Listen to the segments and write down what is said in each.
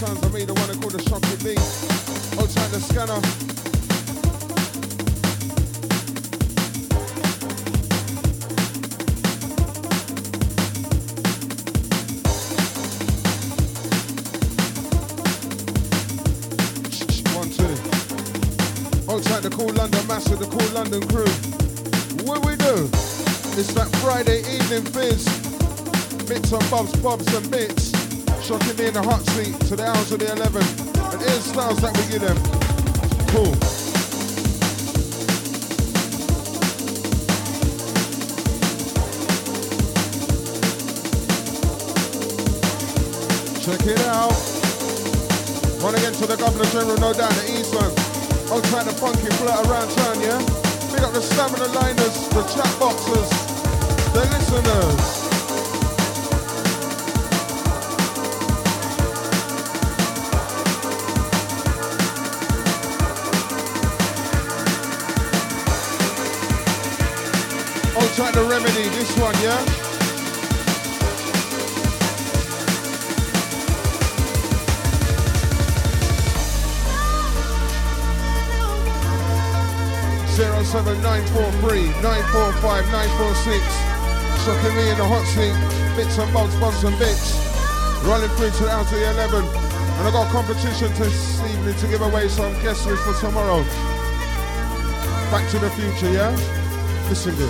sounds of me, the one I call the shocking beat. Hold tight the scanner. Outside the Cool London Massive, the Cool London crew. What we do? It's that Friday evening fizz. Bits and bobs and bits. Shocking me in the hot seat to the hours of the 11. And here's styles that we give them. Cool. Check it out. One again to the Governor General, no doubt, the East one. Outside the funky flirt around town, yeah? Big up the stamina liners, the chat boxers, the listeners. Outside the Remedy, this one, yeah? 07943 945 946. Shocking me in the hot seat. Bits and bobs and bits. Rolling through to the hours of the 11. And I got a competition this evening to give away some guest lists for tomorrow. Back to the future, yeah? Listen good.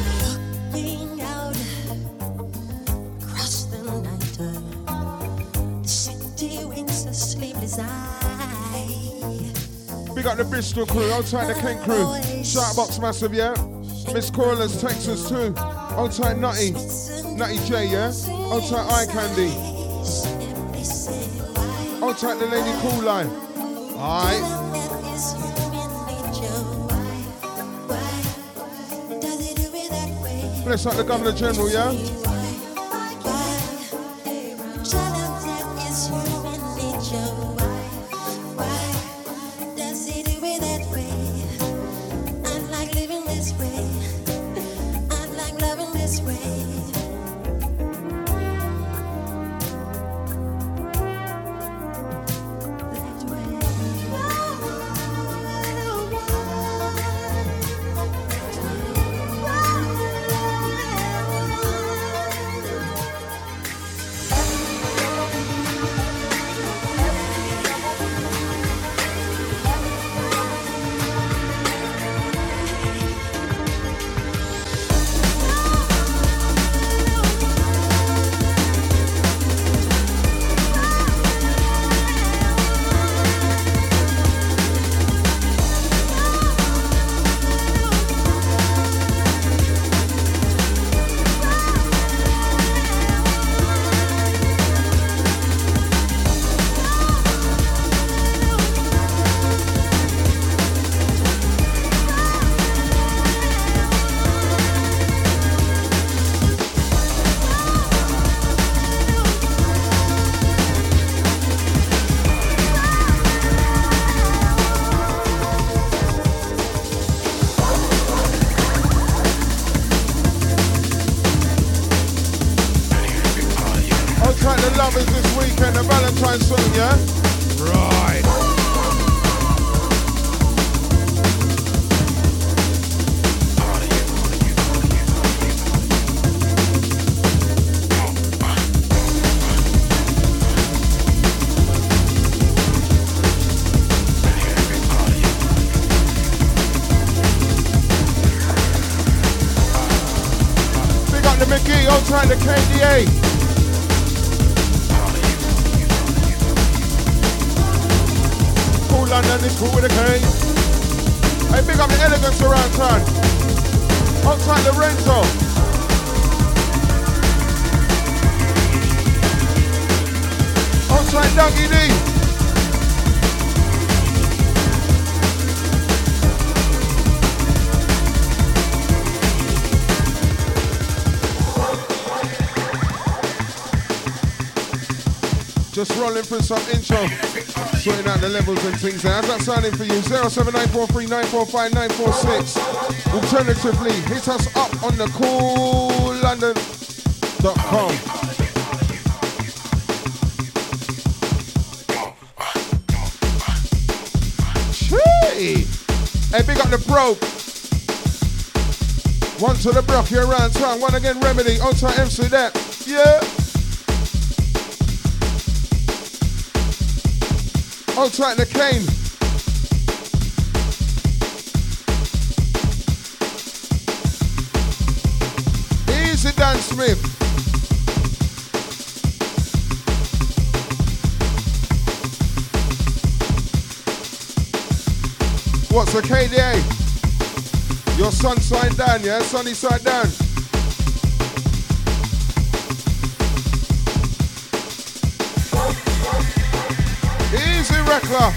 Big up the Bristol crew, outside the Kent crew. Shoutbox massive, yeah? Miss Corlers, Texas too. Outside Nutty J, yeah? Outside Eye Candy. Outside the Lady Cool Line. Alright. Bless up the Governor General, yeah? Song, yeah? Right. Big up the McGee, outside the KDA. London is cool with a K. Hey, big up the elegance around town. Outside the Renzo. Outside Dougie D. Just rolling through some intro, sorting out the levels and things. How's that sounding for you? 07943 945 946. Alternatively, hit us up on the coollondon.com. Hey, big up the probe. One to the block here around town. One again, Remedy. Outside MC that. Yeah. Outside the cane. Easy Dan Smith. What's the KDA? Your sun side down, yeah? Sunny side down. Easy, Rekla.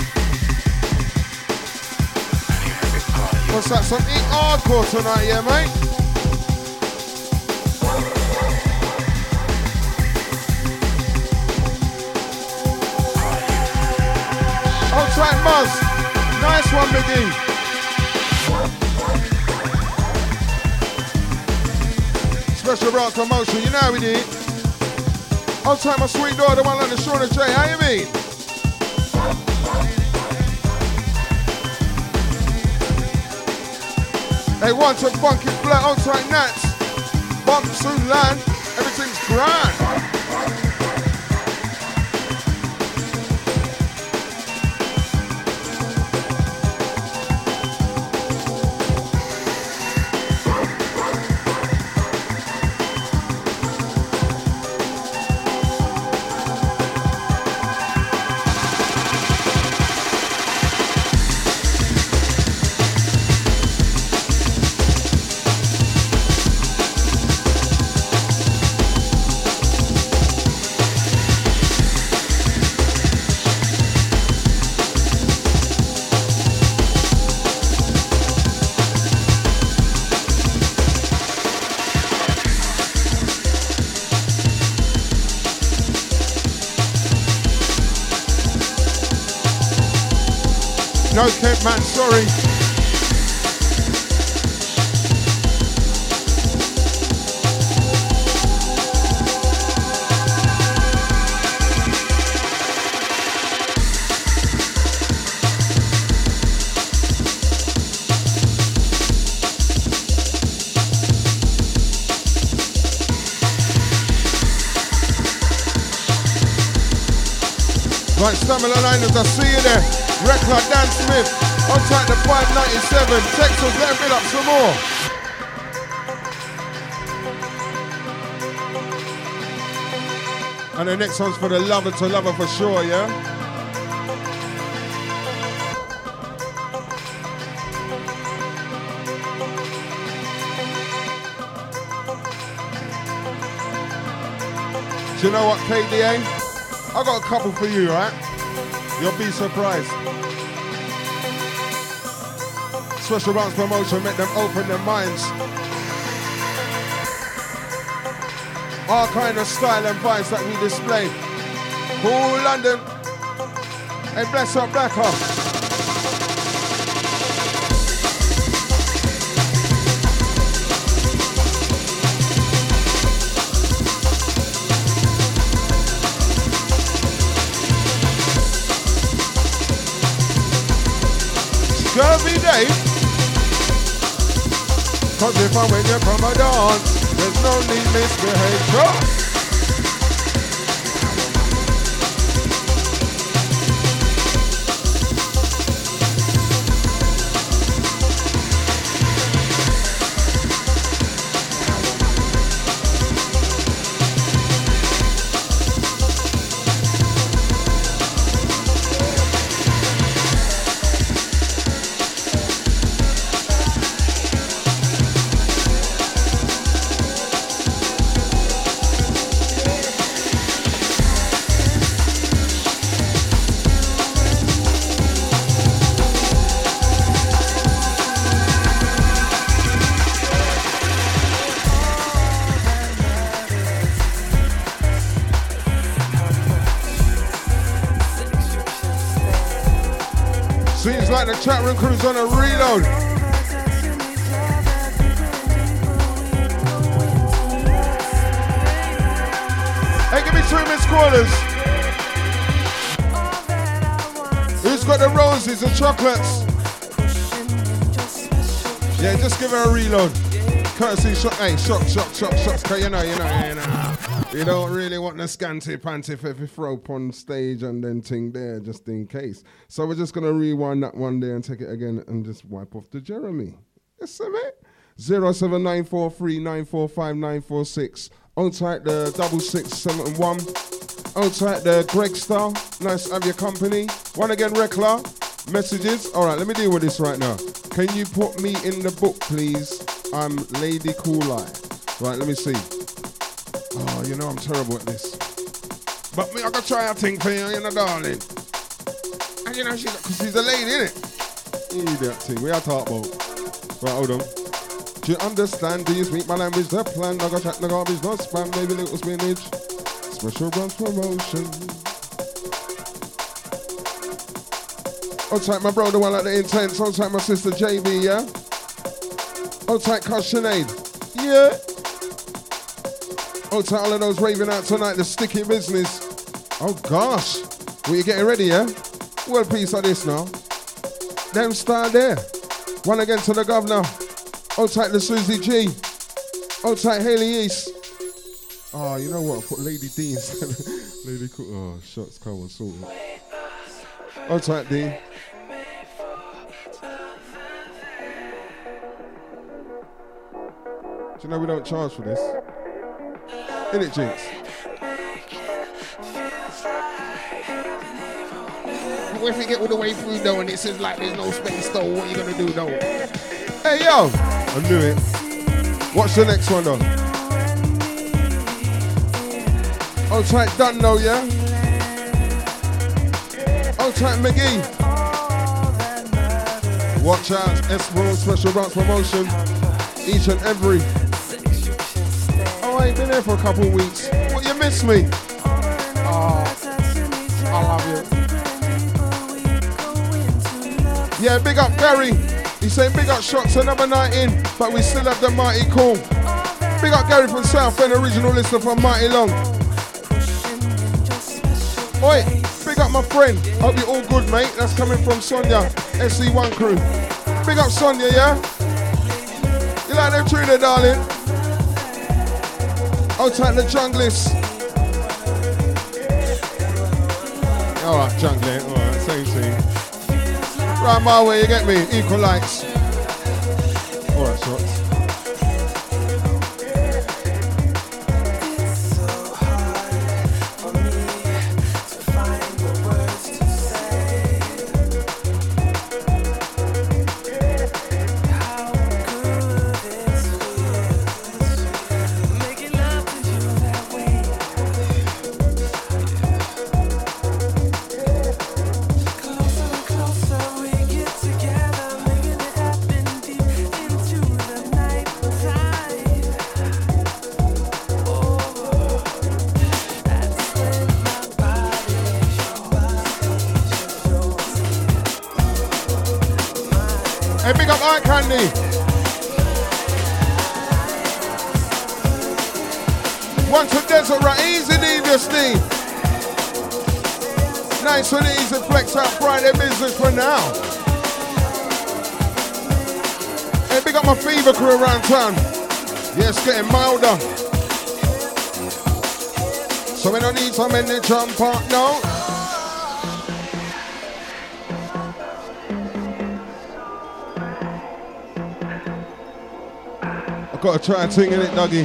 What's that? Some eat hardcore tonight, yeah, mate? Outside Muzz. Nice one, Biggie. Special Rock promotion, you know how we do it. Outside my sweet daughter, the one on the shoulder, Jay, how you mean? They want to funky flat outside Nats. Bump soon land, everything's grand. No, Kent, man, sorry. Right, Stamina Liners, I see you there. Rekla Dan Smith, outside the 597. Text us, let him build up some more. And the next one's for the lover to lover for sure, yeah? Do you know what, KDA? I got a couple for you, right? You'll be surprised. Special Rounds promotion, make them open their minds. All kind of style and vibes that we display. Cool London. Hey, bless up, black up. Scurvy day. Cause if I win you from a dance, there's no need misbehavior. Seems like the chat room crew's on a reload. Hey, give me 2 missed callers. Who's got the roses and chocolates? Yeah, just give her a reload. Courtesy shock, hey, shock, cause you know. You don't really want the scanty panty if you throw up on stage and then ting there, just in case. So we're just gonna rewind that one there and take it again and just wipe off the Jeremy. Yes, sir, mate. 07943945946. On tight the 6671. On tight the Greg Star. Nice to have your company. One again, Rekla. Messages. All right, let me deal with this right now. Can you put me in the book, please? I'm Lady Cool Eye. Right, let me see. Oh, you know I'm terrible at this. But me, I gotta try a thing for you, darling. And you know, she's a lady, innit? Idiot thing, we are talking about. Right, hold on. Do you understand? Do you speak my language? The plan, I got chat, the garbage, no spam, maybe little spinach. Special brunch promotion. Hold tight, my bro, the one at the intense. Hold tight, my sister JB, yeah? Hold tight, cuz Sinead. Yeah. Hold tight, all of those raving out tonight, the sticky business. Oh gosh. Well, you getting ready, yeah? Well, piece of this now. Them star there. One again to the governor. Hold tight, the Susie G. Hold tight, Haley East. Oh, you know what? I put Lady D instead. Lady Cool. Oh, shots come on, sorted. Hold tight, D. Do you know we don't charge for this? Innit, Jinx? What if we get all the way through though and it says like there's no space though? What are you gonna do though? Hey yo! I knew it. Watch the next one though. Hold tight, done though, yeah? Hold tight, McGee. Watch out, Espro Special Brunch Promotion. Each and every. Oh, I ain't been there for a couple of weeks. What, you miss me? Oh, I love you. Yeah, big up Gary. He's saying big up shots, another night in, but we still have the Mighty Cool. Big up Gary from South End, original listener from Mighty Long. Oi, big up my friend. Hope you're all good, mate. That's coming from Sonia, SC1 crew. Big up Sonia, yeah? You like them tuna, darling? Hold tight the junglists. Alright, jungling. Alright, same thing. Right my way, you get me? Equal likes. Alright, shots. Hey, big up Art Candy. One to Desert right, easy deviously. Nice and easy, flex out Friday business for now. Hey, big up my fever crew around town. Yes, getting milder. So we don't need some in the drum part now. Got to try a thing in it, Dougie.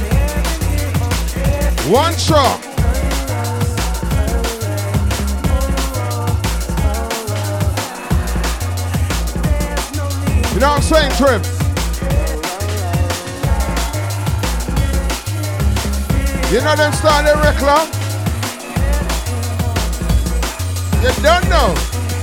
One shot. You know what I'm saying, Trim? You know them starting the record? You don't know.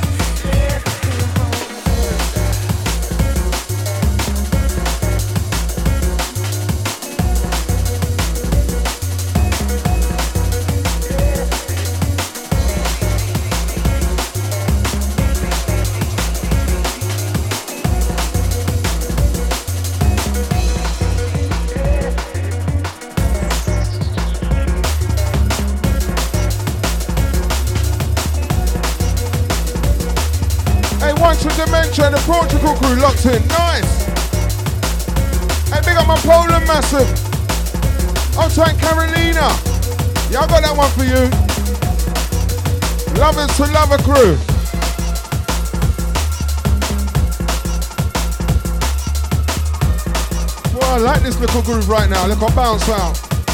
Dimension, the Portugal crew locked in. Nice. Hey, big up my Poland massive. I'll try Carolina. Yeah, I got that one for you. Lovers to lover crew. Well, I like this little groove right now. Look, I'll bounce out.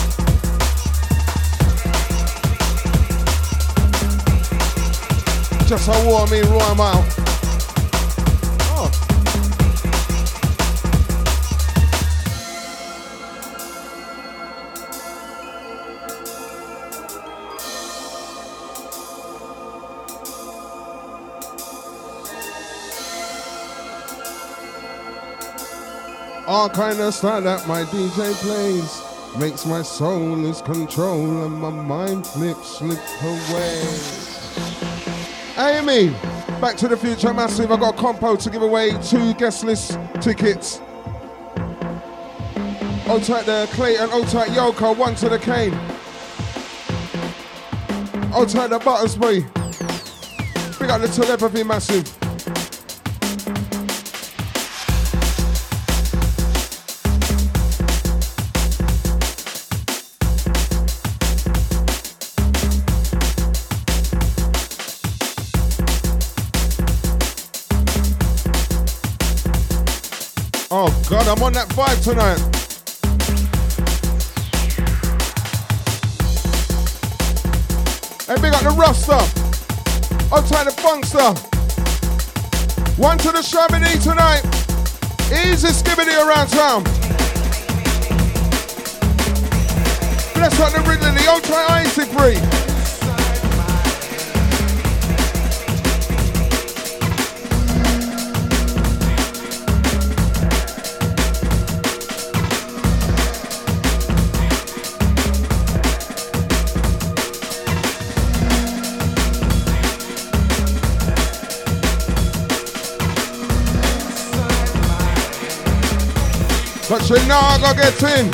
Just how warm me, raw I'm out. All kind of style that my DJ plays makes my soul lose control and my mind slip away. Amy, Back to the Future Massive. I got a compo to give away 2 guest list tickets. Hold tight the Clayton, hold tight Yoko, 1 to the Kane. Hold tight the Buttersbury. Big up the Telepathy Massive. Oh God, I'm on that vibe tonight. Hey, big up the Rasta. I'll try the Funkster. 1 to the Chamonix tonight. Easy skibbity around town. Bless up the Ridley, the I'll try Icy Free. But you know I gotta get in.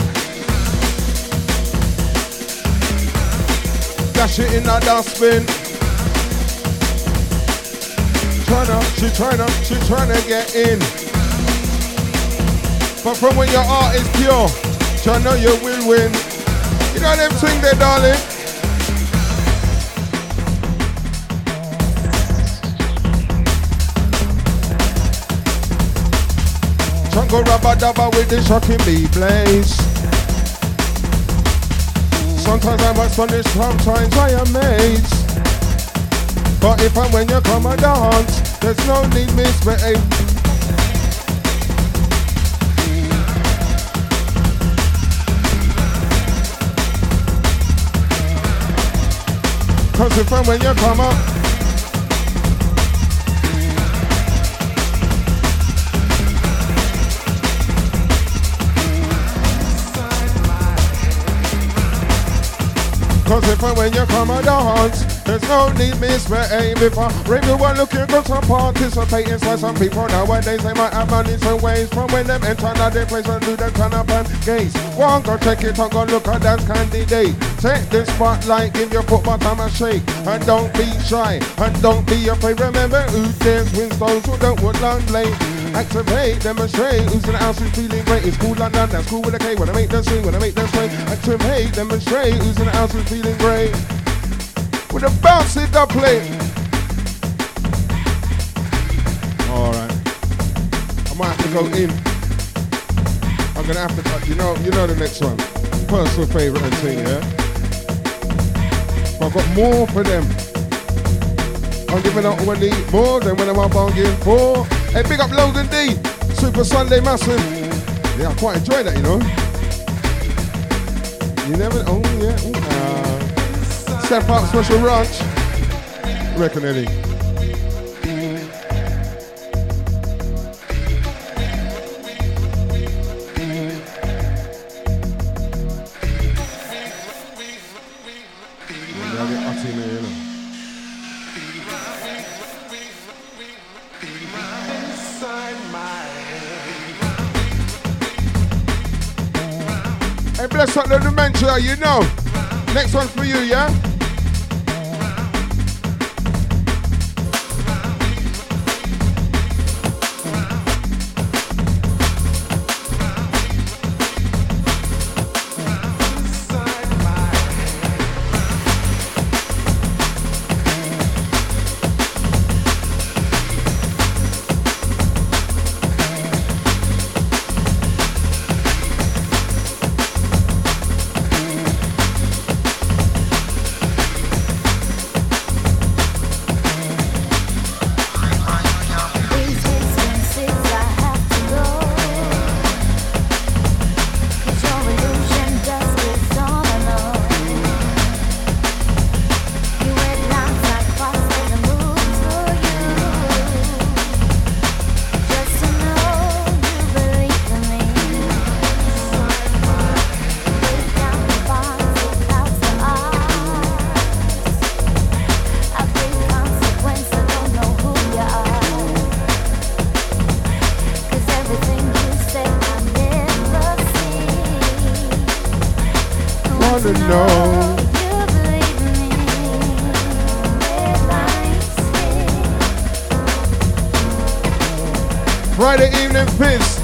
Dash it in a dustbin. She tryna get in. But from when your art is pure, you know you will win. You know them thing there, darling. Go rubber dubber with the shocking beat blaze. Sometimes I'm astonished, sometimes I am amazed. But if and when you come and dance, there's no need misbehave. Cause if and when you come up, cause if and when you come and dance, there's no need misbehave. If everyone looking good to participate inside, some people nowadays they might have money some ways. From when them enter now they place and do them turn up and gaze. One go check it and go look at that candidate. Take the spotlight, give your foot bottom a shake. And don't be shy, and don't be afraid. Remember who dares wins those who don't want long late. Activate, demonstrate, who's in the house who's feeling great. It's cool London, that's cool with a K. When I make them swing, when I make them swing. Activate, demonstrate, who's in the house who's feeling great. With a bounce it up play. Alright. I might have to go in. I'm gonna have to, you know the next one. Personal favourite and thing, yeah? But I've got more for them. I'm giving out when they more than when I'm up on game 4. Hey, big up Logan D. Super Sunday Massive. Yeah, I quite enjoy that, you know. You never, oh yeah. Step Up Special Ranch. Reckon, Eddie. Bless up the dementia, you know. Next one for you, yeah? Friday evening fizz.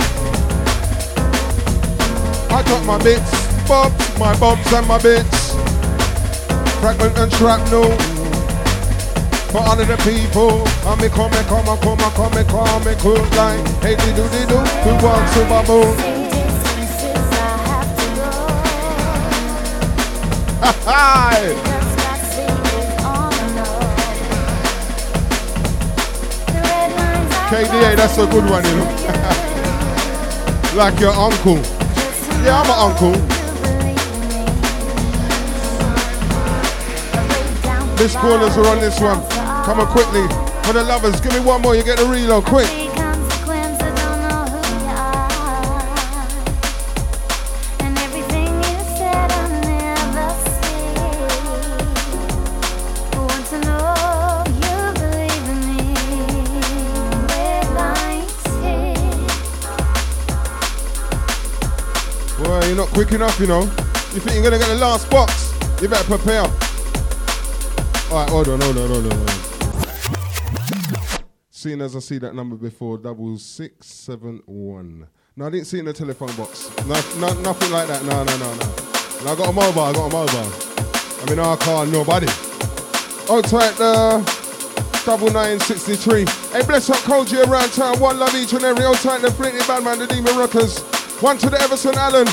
I got my bits, bobs, my bobs and my bits. Fragment and shrapnel for all of the people. I me come cool like hey diddle, who wants to bubble? Hi. KDA, that's a good one, you know. Like your uncle. Yeah, I'm an uncle. This corners are on this one. Come on quickly. For the lovers, give me one more, you get the reload, quick. You're not quick enough, you know. You think you're gonna get the last box? You better prepare. Alright, hold on. Seeing as I see that number before, 6671. No, I didn't see it in the telephone box. No, nothing like that. No. And I got a mobile. I mean, I can't nobody. Hold tight, 9963. Hey, bless up Koji around town. One love each and every. Hold tight, the Flinty Badman, the Demon Rockers. One to the Everson Allen.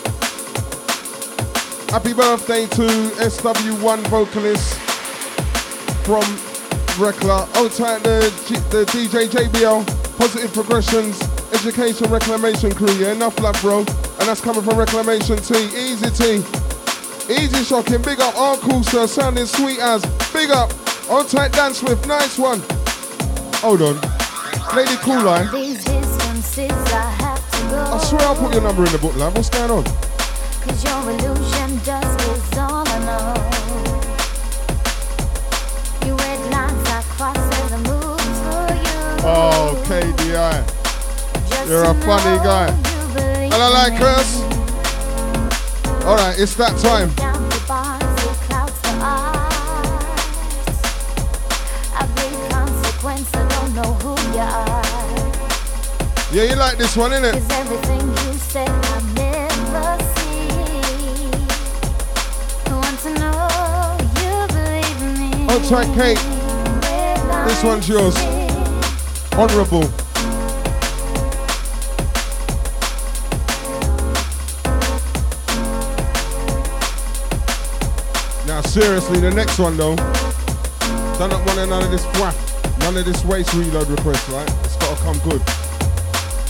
Happy birthday to SW1 vocalist from Rekla. Hold tight, the DJ JBL. Positive Progressions, Education Reclamation Crew. Yeah, enough love, bro. And that's coming from Reclamation T. Easy T. Easy Shocking. Big up. All cool, sir. Sounding sweet as. Big up. Hold tight, Dan Swift. Nice one. Hold on. Lady Cool Line. I swear I'll put your number in the book, love. What's going on? Cause your illusion just is all I know. You red lines I cross as I move for you. Oh, KDI. You're a funny guy. And I like us. Alright, it's that time. Yeah, you like this one, innit? Cause everything you said I never see. I want to know you believe me. Hold tight, Kate. This one's yours. Honourable. Now seriously, the next one though. Don't want none of this waff. None of this waste reload request, right? It's gotta come good.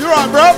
You right, bro?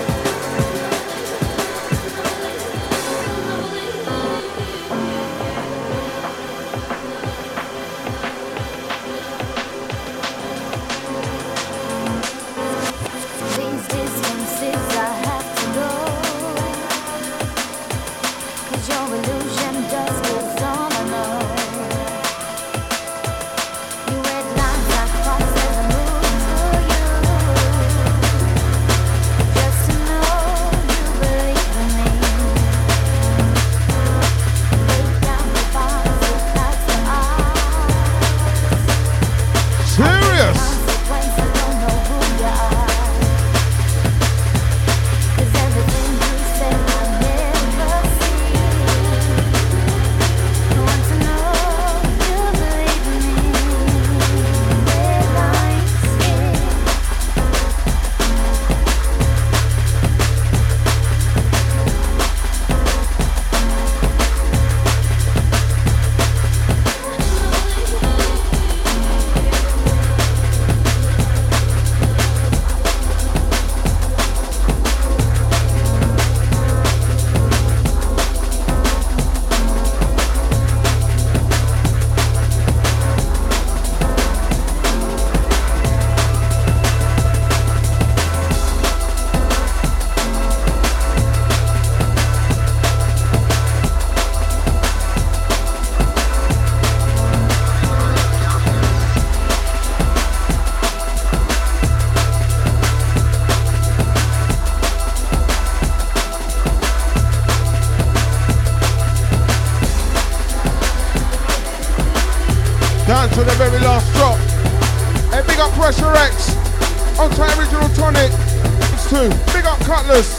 To the very last drop. Hey, big up Pressure X. On time Original Tonic. It's 2. Big up Cutlass.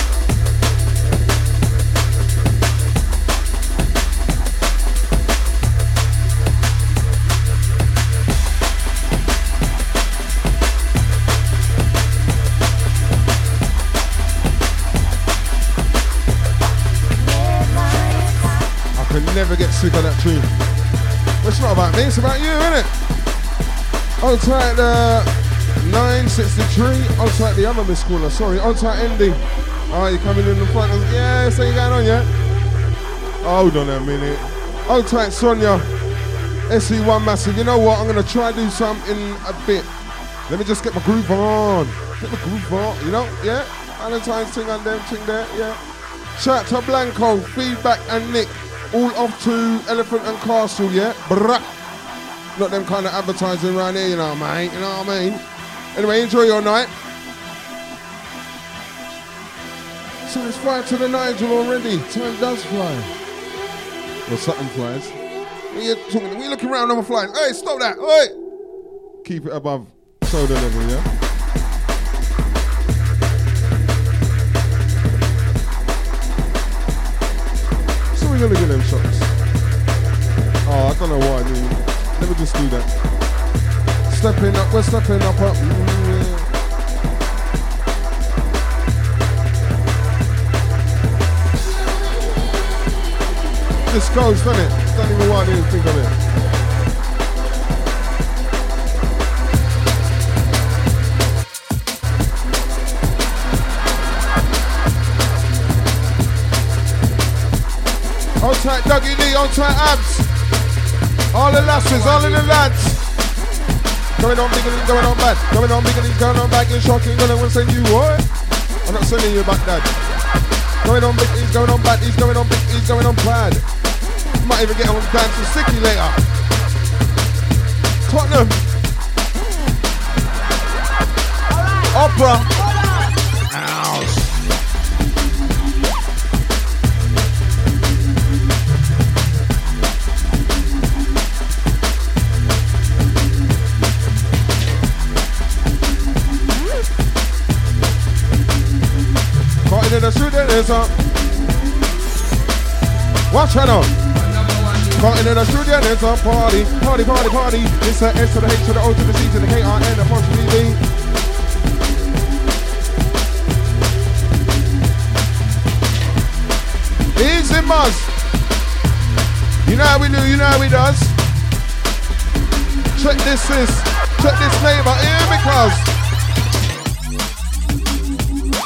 I can never get sick of that tune. It's not about me, it's about you, isn't it? On tight 963, on tight the other Miss Caller, sorry, on tight Andy. Oh, you coming in the front? Yeah, so you going on yet? Hold on a minute. On tight Sonia, SE1 Massive. You know what? I'm gonna try to do something in a bit. Let me just get my groove on. Get my groove on, you know? Yeah? Valentine's thing on them, thing there, yeah. Shout out to Blanco, Feedback and Nick. All off to Elephant and Castle, yeah? Bruh. Not them kind of advertising around here, you know, mate. You know what I mean? Anyway, enjoy your night. So it's 5 to the Nigel already. Time does fly. Well, something flies. What are you looking around on flying? Hey, stop that. Hey! Keep it above soda level, yeah? We're gonna get them shots. Oh, I don't know why I do. Let me just do that. Stepping up, we're stepping up. This goes, doesn't it? Don't even want to even think of it. On tight Dougie D, on tight Abs. All the lasses, all of the lads. Going on bigger, going on bad. Going on bigger, going on back in shocking. Gonna send you what? I'm not sending you back, Dad. Going on big, he's going on bad, he's going on big, he's going on bad. Might even get on dancing sticky later. Tottenham. Opera. Ouch. Caught in the street, there's a watch her now. Caught in the studio, there's a party, party, party, party. It's the S to the H to the O to the C to the K R N apostrophe B. Easy Muzz. You know how we do, you know how we does. Check this neighbor here because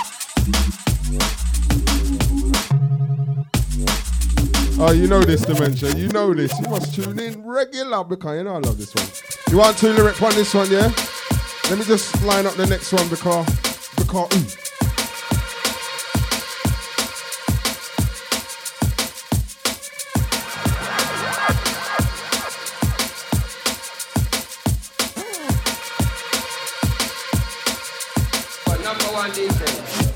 Oh, you know this, Dementia. You know this. You must tune in regular because you know I love this one. You want two lyrics on this one, yeah? Let me just line up the next one because Number one DJ.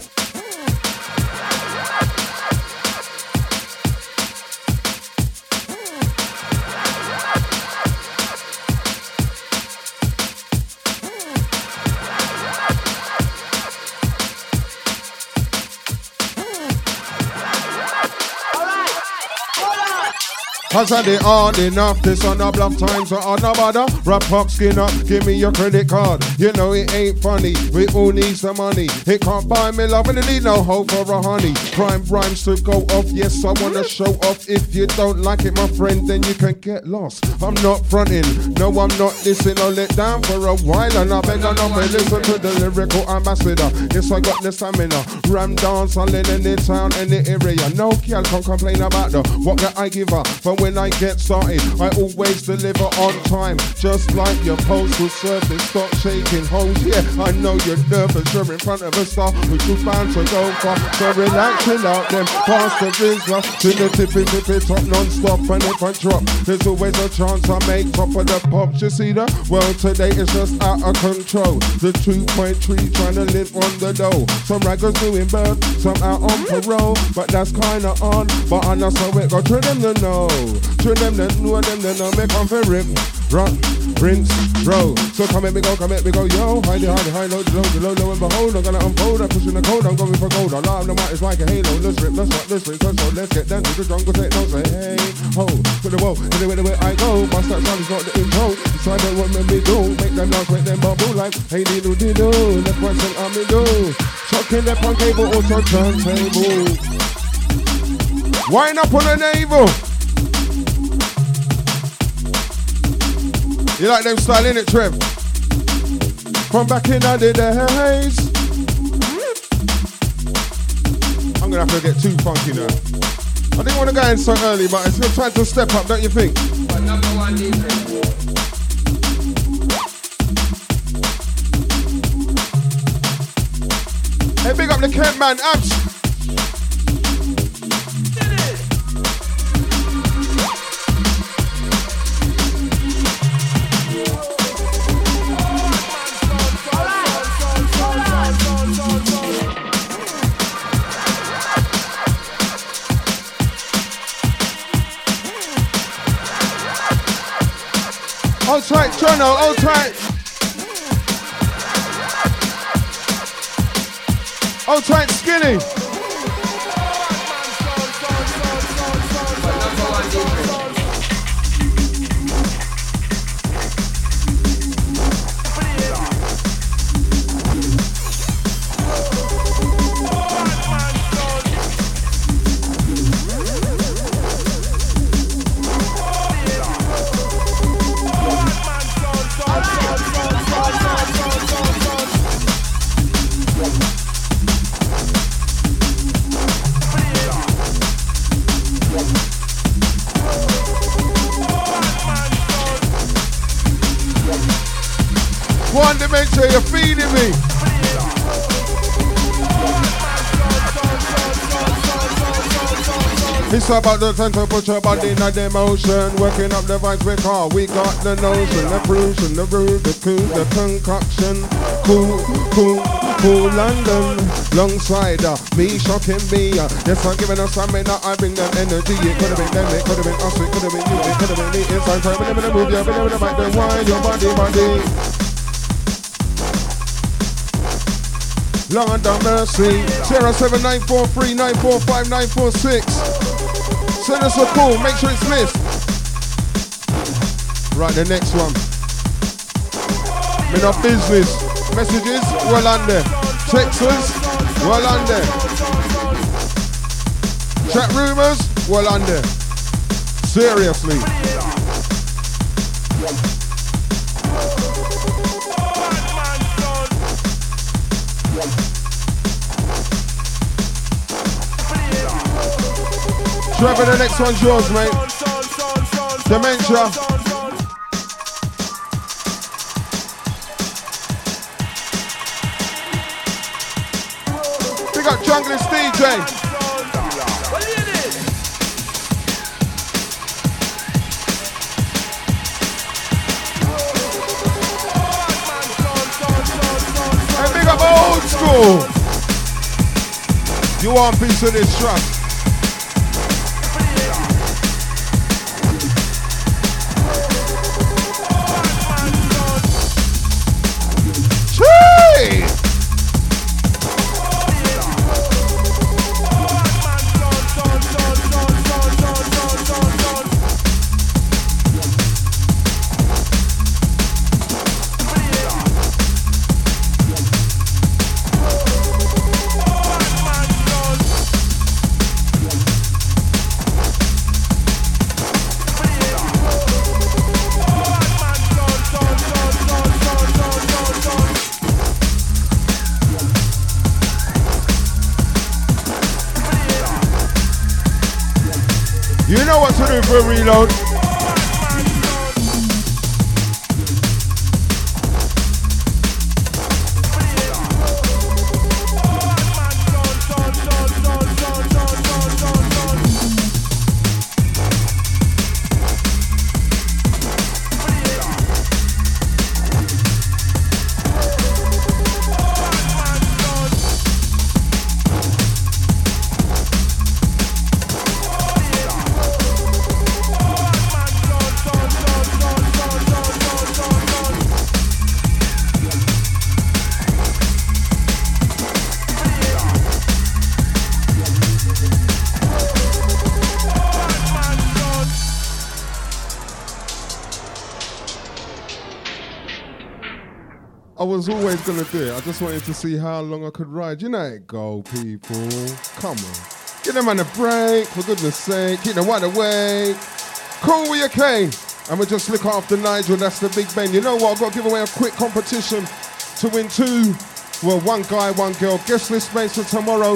Cause I did hard enough, this on the bluff times or on the bother. Wrap up, skin up, give me your credit card. You know it ain't funny, we all need some money. It can't buy me love and it need no hope for a honey. Prime rhymes to go off, yes I wanna show off. If you don't like it my friend, then you can get lost. I'm not fronting, no I'm not dissing or let down for a while. And I beg on listen to the lyrical ambassador. Yes I got the stamina, ram dance all in the town and the area. No girl can complain about the what that I give her. But when I get started, I always deliver on time. Just like your postal service, stop shaking hoes. Yeah, I know you're nervous, you're in front of a star, which you're bound to go far. So relax, chill out, then pass the rizla to the tippy top non-stop. And if I drop, there's always a chance I make top of the pops. You see the world today is just out of control. The 2.3 trying to live on the dough. Some raggers doing birth, some out on parole. But that's kinda on, but I know so it go to them to know. To them that know them, they know me come for rip, rock, rinse, roll. So come at me go, yo. High, low, and behold, I'm gonna unfold. I'm pushing the code, I'm going for gold. I love the mic, it's like a halo. Let's rip, let's rock, let's rinse, let's roll. Let's get down to the jungle, say no, say hey, ho. Put the whoa, anyway the way I go. My step sound is not the intro. Decide what me do, make them dance, make them bubble like hey diddle. Left one say I'm do. Chucking that on cable, also turntable. Wind up on the navel. You like them style, innit, Trev? Come back in under the haze. I'm gonna have to get too funky now. I didn't want to go in so early, but it's still trying to step up, don't you think? But number one DJ. Hey, big up the Kent man, Abs. Hold tight, Jono, hold tight. Hold tight, Skinny. One dimension, you're feeding me. It's about the time to put your body in the motion. Working up the vibes with car. We got the notion, the fruition, the brew, the coup, the concoction. Cool London. Longside me, shocking me. Yes, I'm giving us something that I bring them energy. It could have been them, it could have been us, it could have been you, it could have been me. It's time to move your body, back then why your body. Lord have mercy. 07943945946. Send us a call, make sure it's missed. Right, the next one. Men of business. Messages, well under. Texts, well under. Chat rumors, well under. Seriously. Trevor, the next one's yours, mate. Dementia. We got Junglist DJ. And big up old school. You want a piece of this track? You know what to do for a reload. I was always gonna do it. I just wanted to see how long I could ride. You know it go, people. Come on. Give them man a break, for goodness sake. Keep them wide awake. Cool with your cane. And we just look after Nigel, that's the Big Ben. You know what? I've got to give away a quick competition to win two. Well, one guy, one girl. Guest list mates for tomorrow.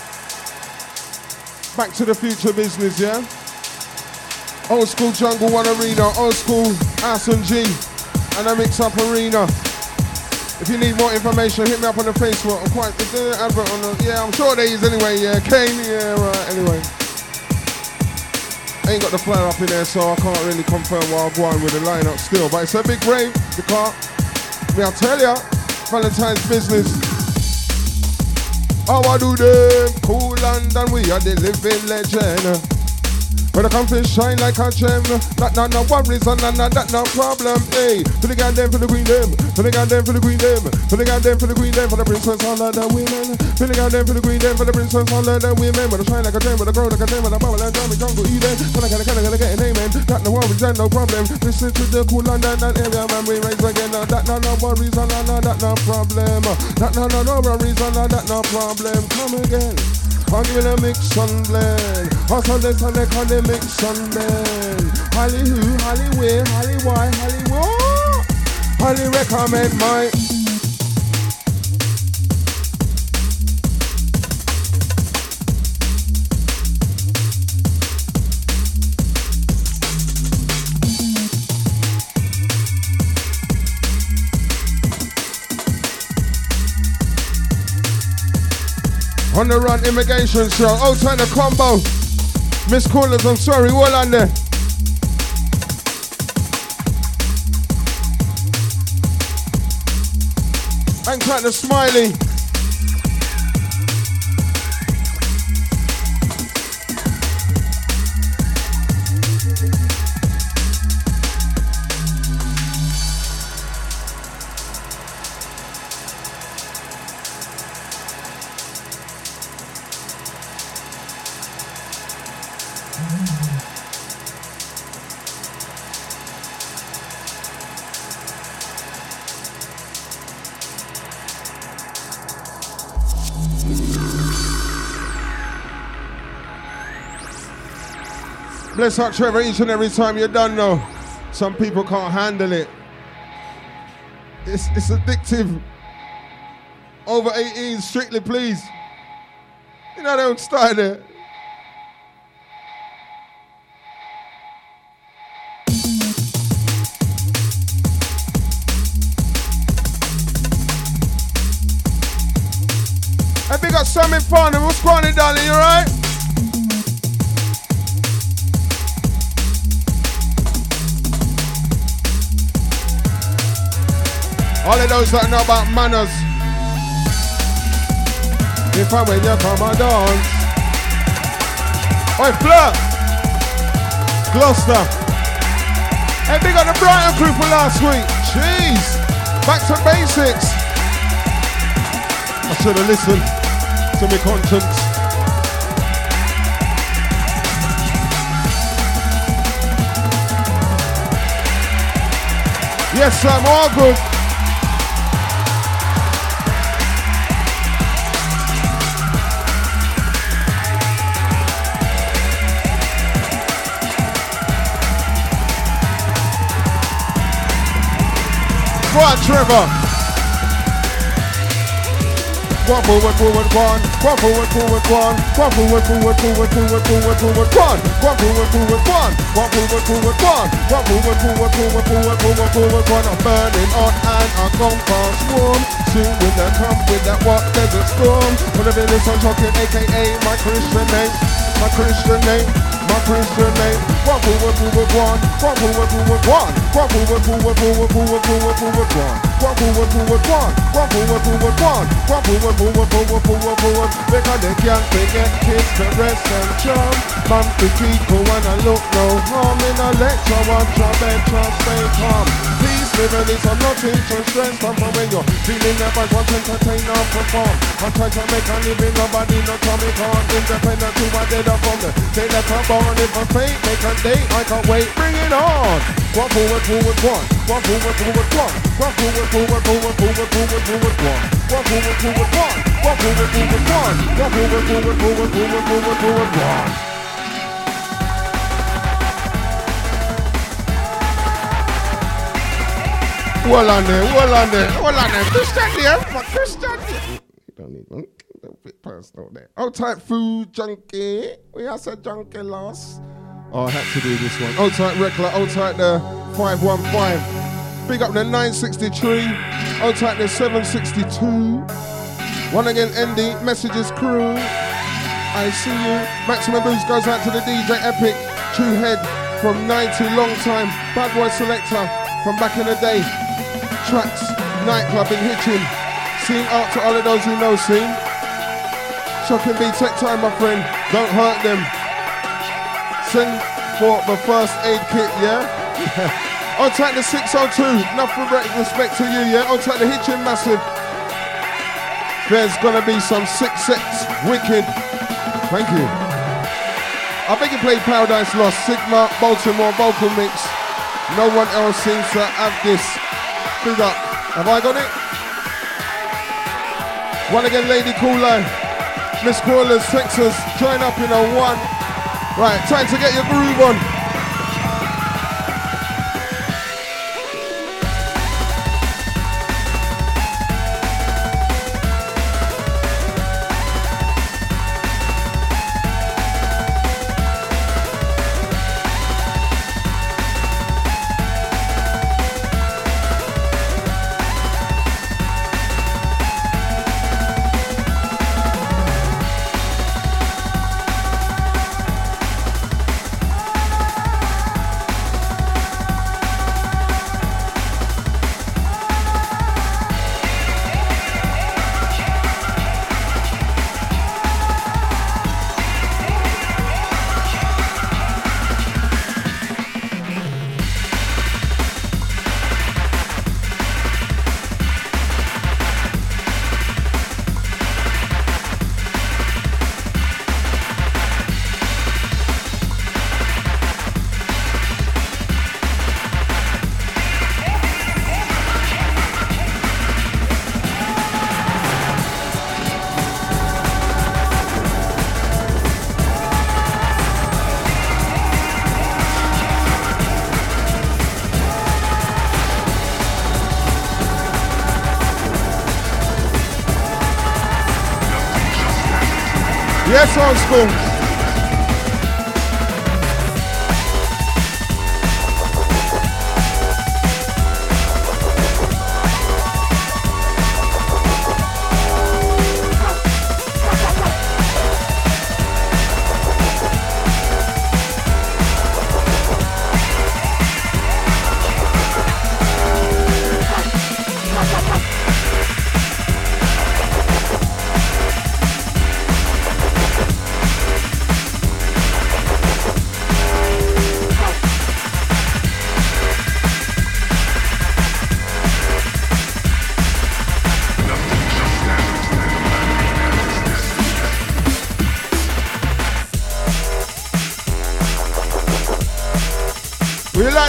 Back to the future business, yeah? Old school Jungle One Arena, old school Ass and G, and a mix-up arena. If you need more information, hit me up on the Facebook. I'm quite, is there an advert on the, yeah, I'm sure there is anyway, yeah. Kane, yeah, right, anyway. I ain't got the flyer up in there, so I can't really confirm what I'm going with the lineup still. But it's a big rave, the car. I'll tell ya, Valentine's business. How I do them, cool London, we are the living legend. When I come to shine like a gem, not no worries, and not no problem. Hey, for the goddamn, for the queen them, for the goddamn, for the queen them, for the goddamn, for the queen them, for the princess, all of the women. For the goddamn, for the queen them, for the princess, all of the women. When I shine like a gem, when I grow like a gem, when I bubble and drum, jungle Eden. When I gotta get an amen, not no worries and no problem. Listen to the cool London, that area, man, we raise again. Not no worries, and not no problem. Not no worries, and not no problem. Come again. I'll give it a mix and blend. Also this and they call it mix and blend. Holly who, Holly where, Holly why, Holly what? Holly recommend my. On the run, immigration show. Oh, turn the combo. Miss Callers, I'm sorry, all on there. And cut the smiley. Bless up Trevor each and every time you're done though. Some people can't handle it. It's addictive. Over 18, strictly please. You know, don't start it. Hey, big up Sam in Farnham. What's going on, darling? You alright? All of those that know about manners. If I when you come and dance. Oi, Fleur. Gloucester. Hey, big up the Brighton crew for last week. Jeez. Back to basics. I should have listened to my conscience. Yes, Sam, all good. Go on, Trevor. Go on, forward, forward, go on. Go on, forward, forward, go on. Go on, forward, forward, forward, forward, forward, forward, go on. Go on, forward, forward, go on. Go on, forward, forward, go on. Go on, forward, forward, forward, forward, forward, forward, go on. I'm burning hot and I'm gone fast warm. Soon will they come with that what desert storm. Whatever this I'm talking, aka my Christian name. My Christian name. My Christian name. Go on, forward, forward, go on. Go on, forward, forward, go on. Go on, forward, forward, forward, forward, forward, forward, go on. Go on, forward, forward, go on. Go on, forward, forward, go on. Go on, forward, forward, forward, forward, forward. Because they can't forget kids, caress and charm. Man, the people when I look no harm. In a lecture, watch your better stay calm. Peace, release, I'm not into stress. From when you're feeling that I want to entertain or perform. I'm trying to make a living, nobody no Tommy Khan. Independent to my dead up from the day that I'm born. If I'm fake, make a day, I can't wait, bring it on. Go forward, forward, one. Go forward, forward, one. Go forward, forward, forward, forward, forward, forward, one. Go forward, forward, one. Go forward, forward, one. Go forward, forward, forward, forward, forward, forward, one. Well on there, well on there, well on there. Christian there, my Christian there. You don't need one. A little bit personal there. Old type food junkie. We have said junkie lost. Oh, I had to do this one. Old type Reckler, old type the 515. Big up the 963. Old type the 762. One again, Andy. Messages crew. I see you. Maximum boost goes out to the DJ Epic. True head from 90, long time. Bad boy selector from back in the day. Tracks, nightclub in Hitchin. Scene out to all of those who know scene. Shocking beat, take time, my friend. Don't hurt them. Send for the first aid kit, yeah? On track the 602. Enough respect to you, yeah? On track the Hitchin massive. There's gonna be some 6 sets. Wicked. Thank you. I think you played Paradise Lost. Sigma, Baltimore, vocal mix. No one else seems to have this. Big up. Have I got it? One again, Lady Cooler. Miss Crawlers, Texas. Join up in a one. Right, time to get your groove on. Yes, old school.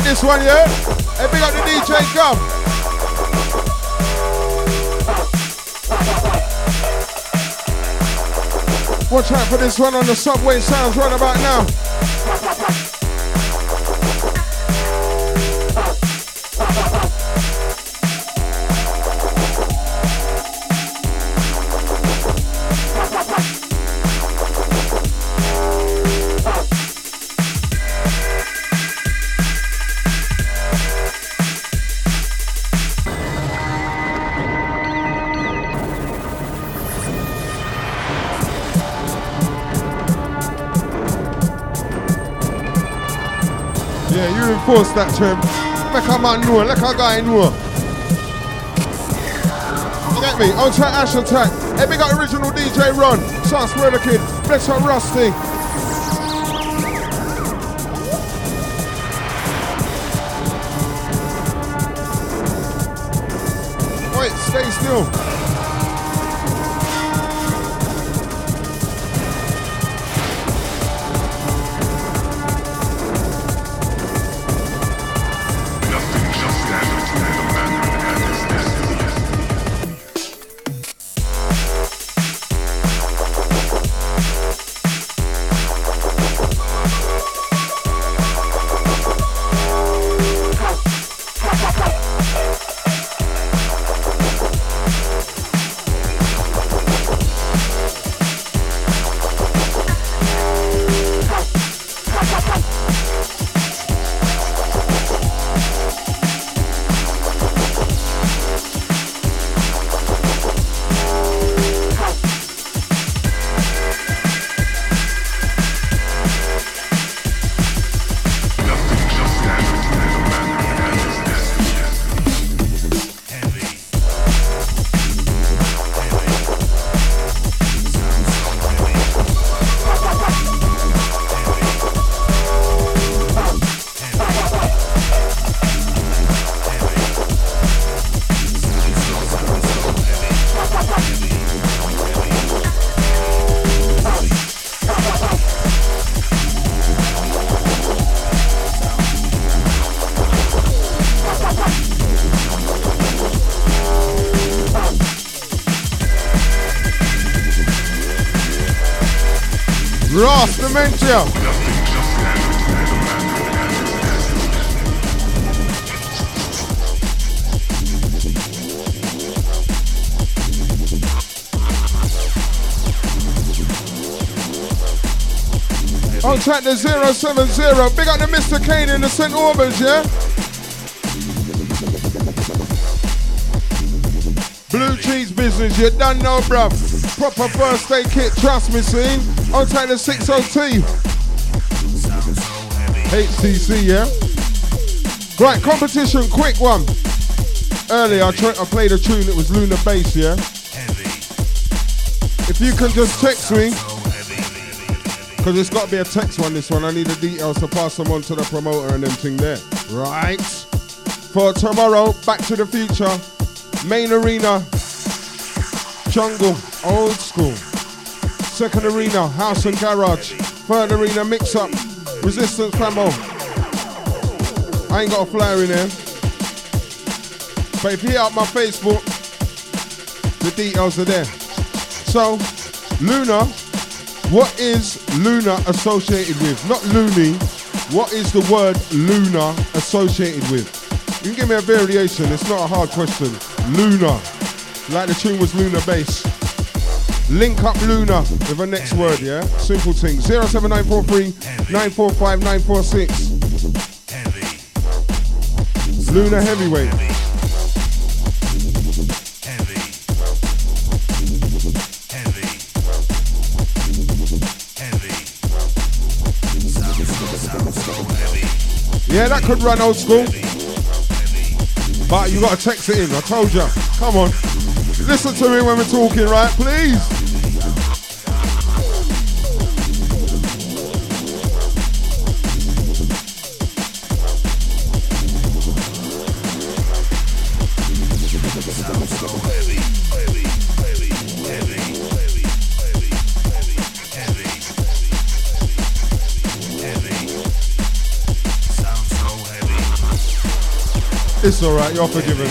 like this one, yeah? Hey, big up the DJ Gov. Watch out for this one on the Subway Sounds right about now. Force that to him. Make a man know, let a guy know. You get me? On track, Ash Attack. Hey, big up original DJ Ron. Sauce Murder Kid. Bless up Rusty. Wait, stay still. Ross Dementia. On track the 070. Big up the Mr. Kane in the St. Albans, yeah? Blue cheese business, you done know, bruv. Proper birthday kit, trust me, see? On track the 602. HTC, yeah? Right, competition, quick one. Earlier, I played a tune, it was Lunar Bass, yeah? If you can just text me, because it's got to be a text one, this one. I need the details to pass them on to the promoter and them thing there. Right. For tomorrow, Back to the Future, main arena, jungle, old school. Second arena, house and garage. Third arena, mix up, resistance camo. I ain't got a flyer in there. But if you hit up my Facebook, the details are there. So, Lunar. What is Lunar associated with? Not loony. What is the word Lunar associated with? You can give me a variation. It's not a hard question. Lunar. Like the tune was Lunar Bass. Link up Lunar with a next word, yeah? Simple thing. 07943 945 946. Lunar Heavyweight. Yeah, that could run old school. But you gotta text it in, I told you. Come on. Listen to me when we're talking, right? Please. It's alright, you're forgiven.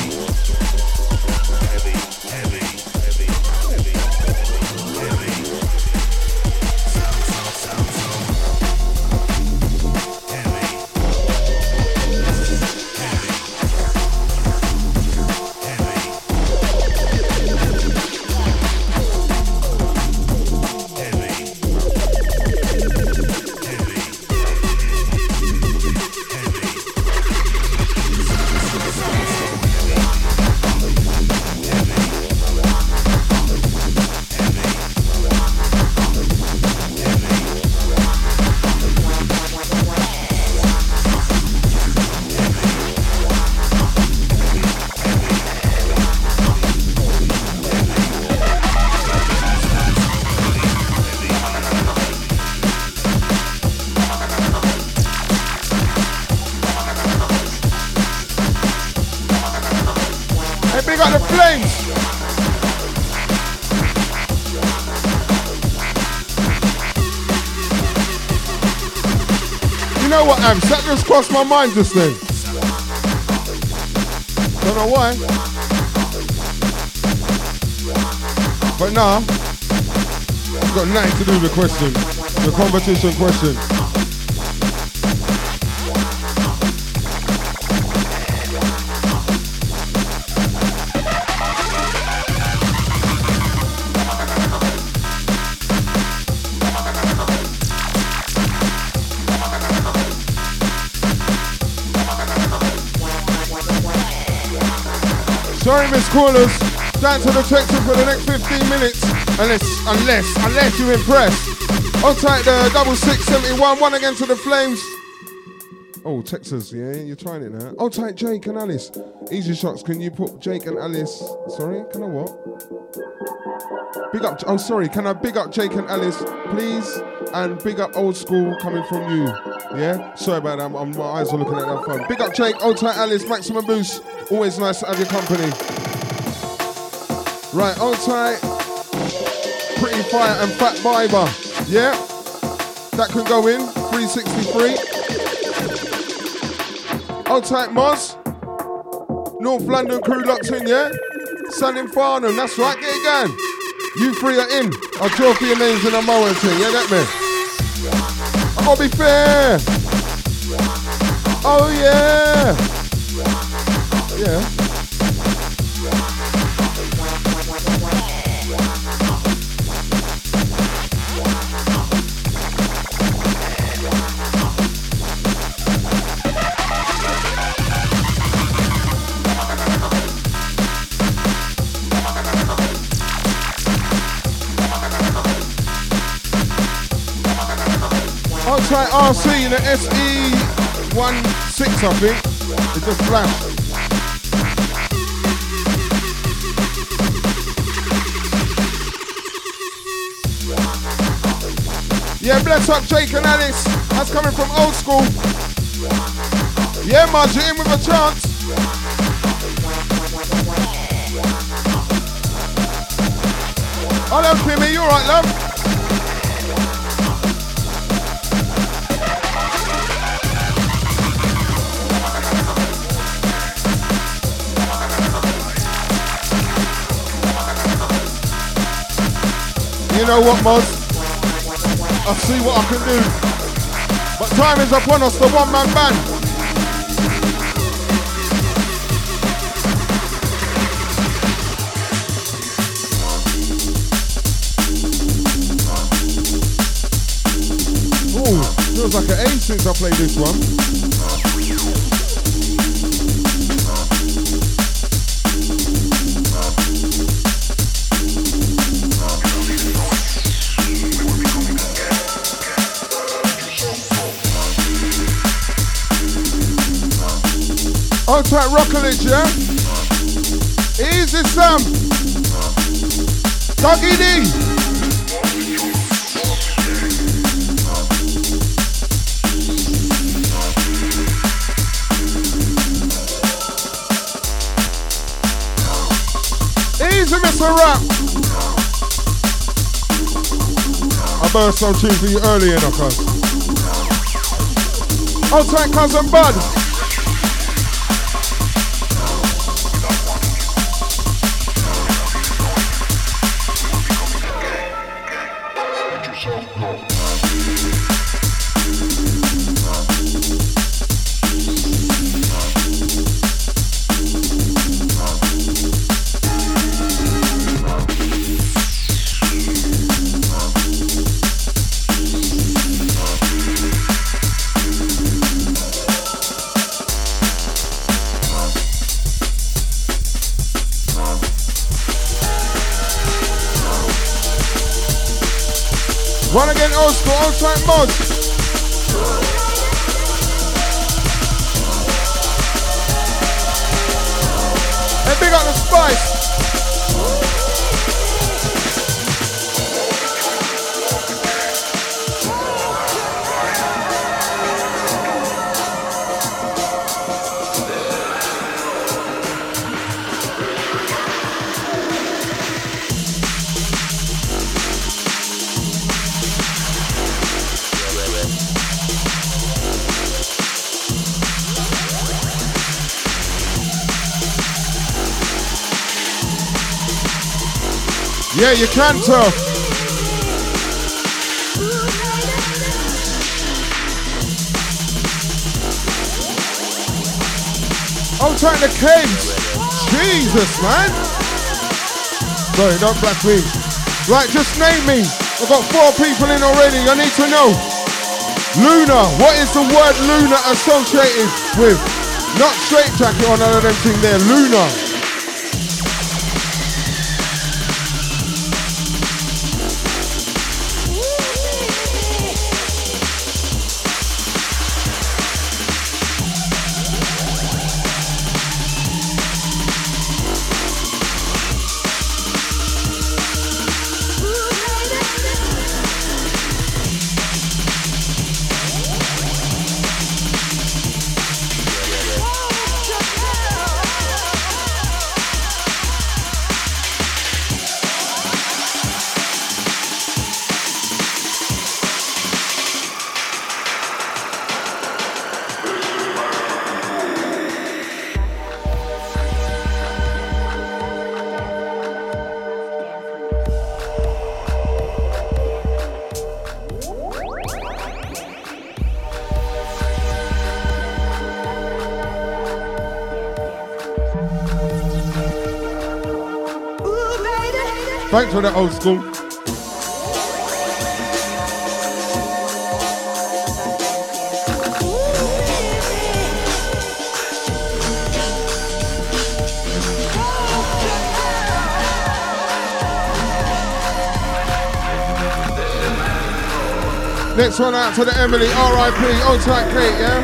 That just crossed my mind just then. Don't know why. But nah, it's got nothing to do with the question. The competition question. Sorry, Miss Callers. Down to the Texas for the next 15 minutes. Unless you're impressed. Hold tight the 6671. One again to the Flames. Oh, Texas, yeah, you're trying it now. Hold tight Jake and Alice. Easy shots. Can you put Jake and Alice? Sorry, can I what? Big up. Oh, sorry. Can I big up Jake and Alice, please? And big up Old School coming from you. Yeah. Sorry about that. My eyes are looking at that phone. Big up Jake. Hold tight Alice. Maximum boost. Always nice to have your company. Right, hold tight. Pretty Fire and Fat Biber. Yeah? That can go in. 363. Hold tight, Moz. North London crew locked in, yeah? Sun in Farnham, that's right, get it going. You three are in. I'll draw for your names in a moment, yeah, get me? I gotta be fair. Oh, yeah. Yeah. I'll try RC in the SE16, I think. It just flashed. Yeah, bless up Jake and Alice. That's coming from Old School. Yeah, Mudge, you're in with a chance. Hello, Kimmy, you alright, love? You know what, Moz? I'll see what I can do. But time is upon us, the one-man band. Ooh, feels like an age since I played this one. Hold tight, Rockeledge, yeah? Easy, Sam. Doggy D. Easy, Mr. Rap. I burst some tune for you early enough, cuz. Hold tight, Cousin Bud. One again, old school, old type mods. Hey, big up the spice. Yeah, you can tell. I'm trying to cage. Jesus, man. Sorry, don't blaspheme. Right, just name me. I've got 4 people in already. I need to know. Luna. What is the word Luna associated with? Not straight jacket or none of them thing there. Luna. Thanks for that, old school. Next one out to the Emily, R.I.P. Old tight Kate, yeah?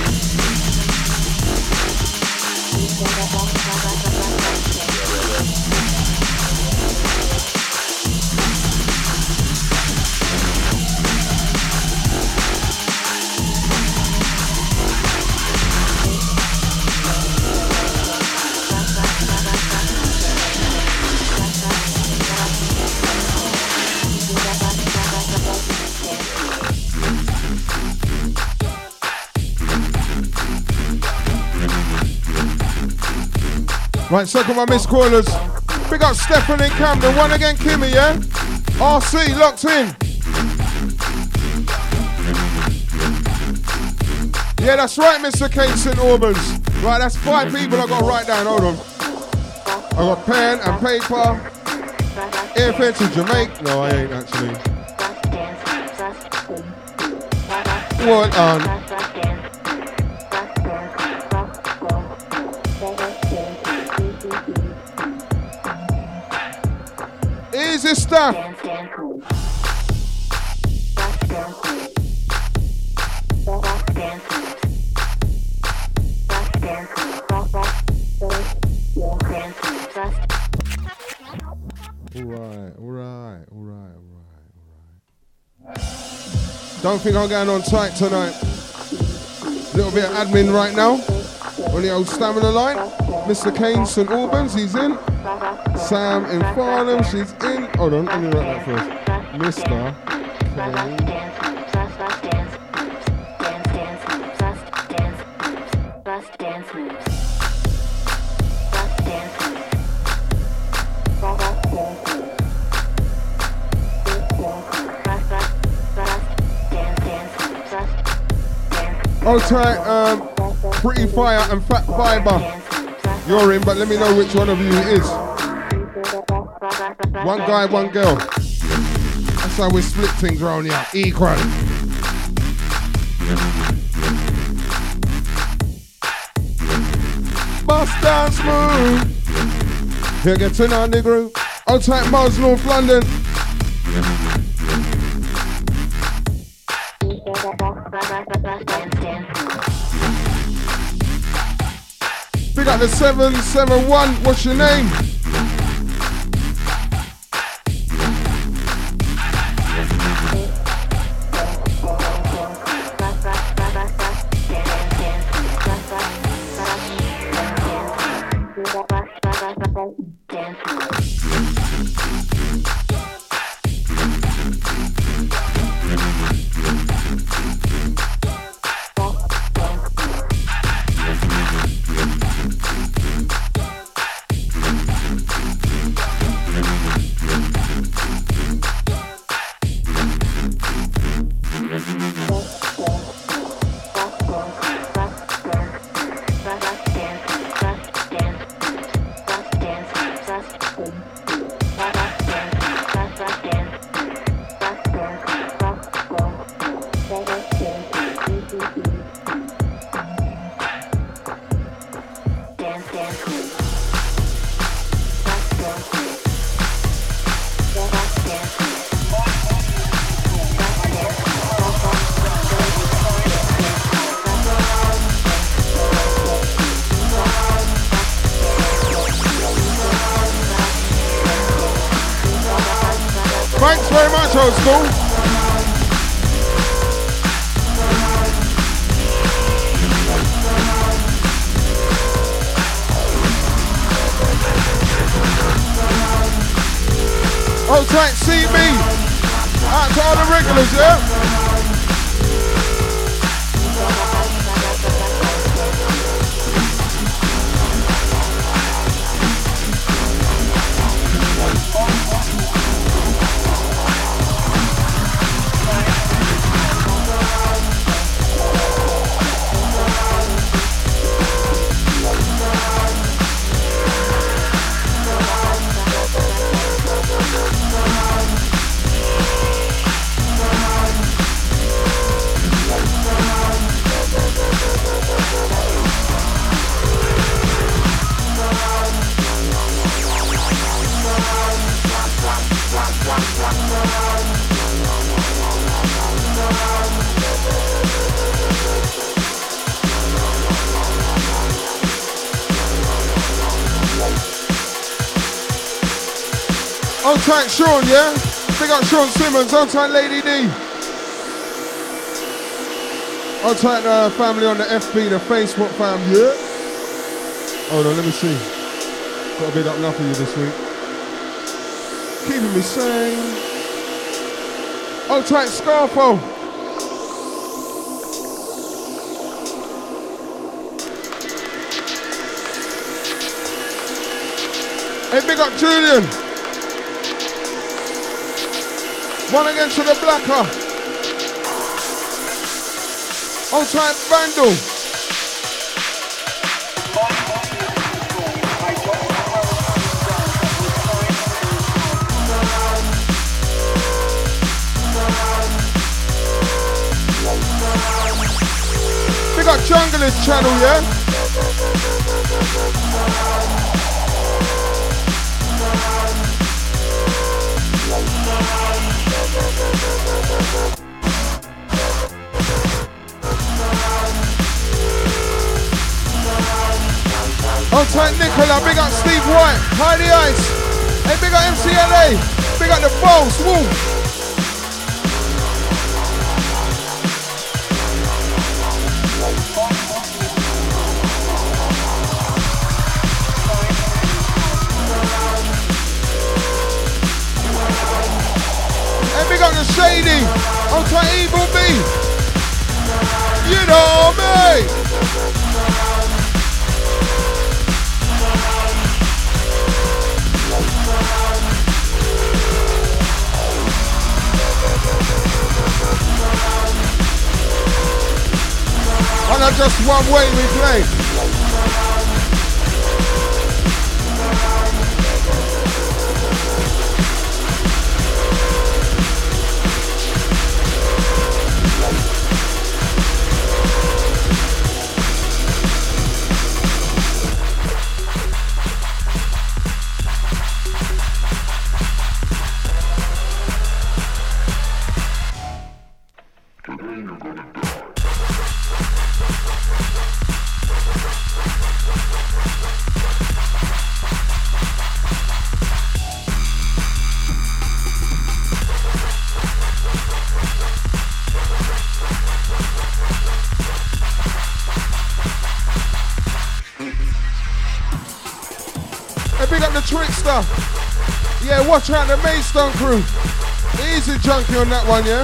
Right, second my missed callers. Big up Stefan in Camden. One again, Kimmy, yeah? RC, locked in. Yeah, that's right, Mr. Kate St. Albans. Right, that's 5 people I got to write down. Hold on. I got pen and paper. Airfare to Jamaica. No, I ain't actually. What on? Easy stuff. Alright. Don't think I'm going on tight tonight. Little bit of admin right now on the old stamina line. Mr. Kane St. Albans, he's in. Sam in Farnham, she's in. Hold on, let me write that first. Mr. Kane. Hold tight, Pretty Fire and Fat Fiber. You're in, but let me know which one of you it is. One guy, one girl. That's how we split things around here. Equal. Bust down smooth. Here getting on the groove. Hold tight, Mars, North London. We got the 771. What's your name? Thanks very much, old school. Hold tight, CB. Out to all the regulars, yeah? Hold tight, Sean, yeah? Big up Sean Simmons. Hold tight, Lady D. Hold tight, family on the FB, the Facebook fam, yeah? Hold on, let me see. Got a big up love for you this week. Keeping me sane. Hold tight, Scarfo. Hey, big up Julian. One against to the blacker. Hold tight, Vandal. We got Jungle's channel, yeah? Hold tight, Nicola. Big up Steve White. Hi the Ice. Hey, big up MCLA. Big up the Balls. Woo. Hey, big up the Shady. Hold tight, Evil B. You know me. And not just one way we play. Trickster. Yeah, watch out the Maidstone crew. Easy junkie on that one, yeah?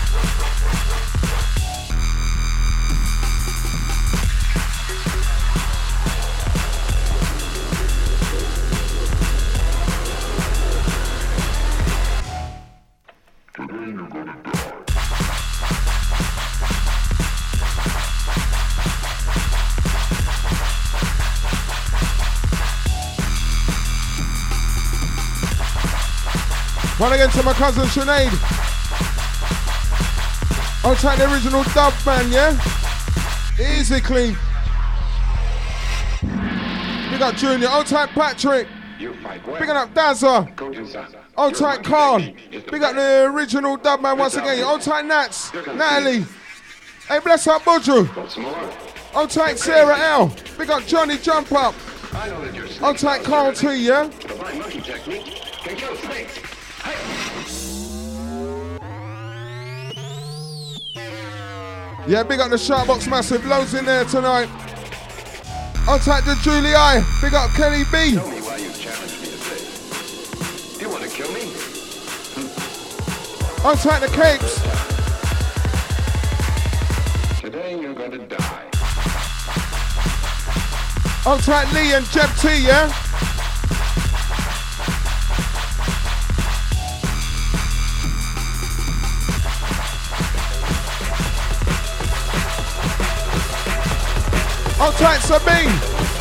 One again to my cousin Sinead. I'll take the original dub man, yeah? Easy clean. Big up Junior. I'll take Patrick. Big up Dazza. I'll take Carl. Big up the original dub man once again. I'll take Nats. Natalie. Hey, bless up Budru. I'll take Sarah L. Big up Johnny Jump Up. I'll take Carl T, yeah? Yeah, big up the Sharpbox Massive, loads in there tonight. I'll take the Julie I. Big up Kelly B. Tell me why you challenged me to this. You want to kill me? I'll take the Capes. Today you're going to die. I'll take Lee and Jeb T, yeah? I'll take Sabine.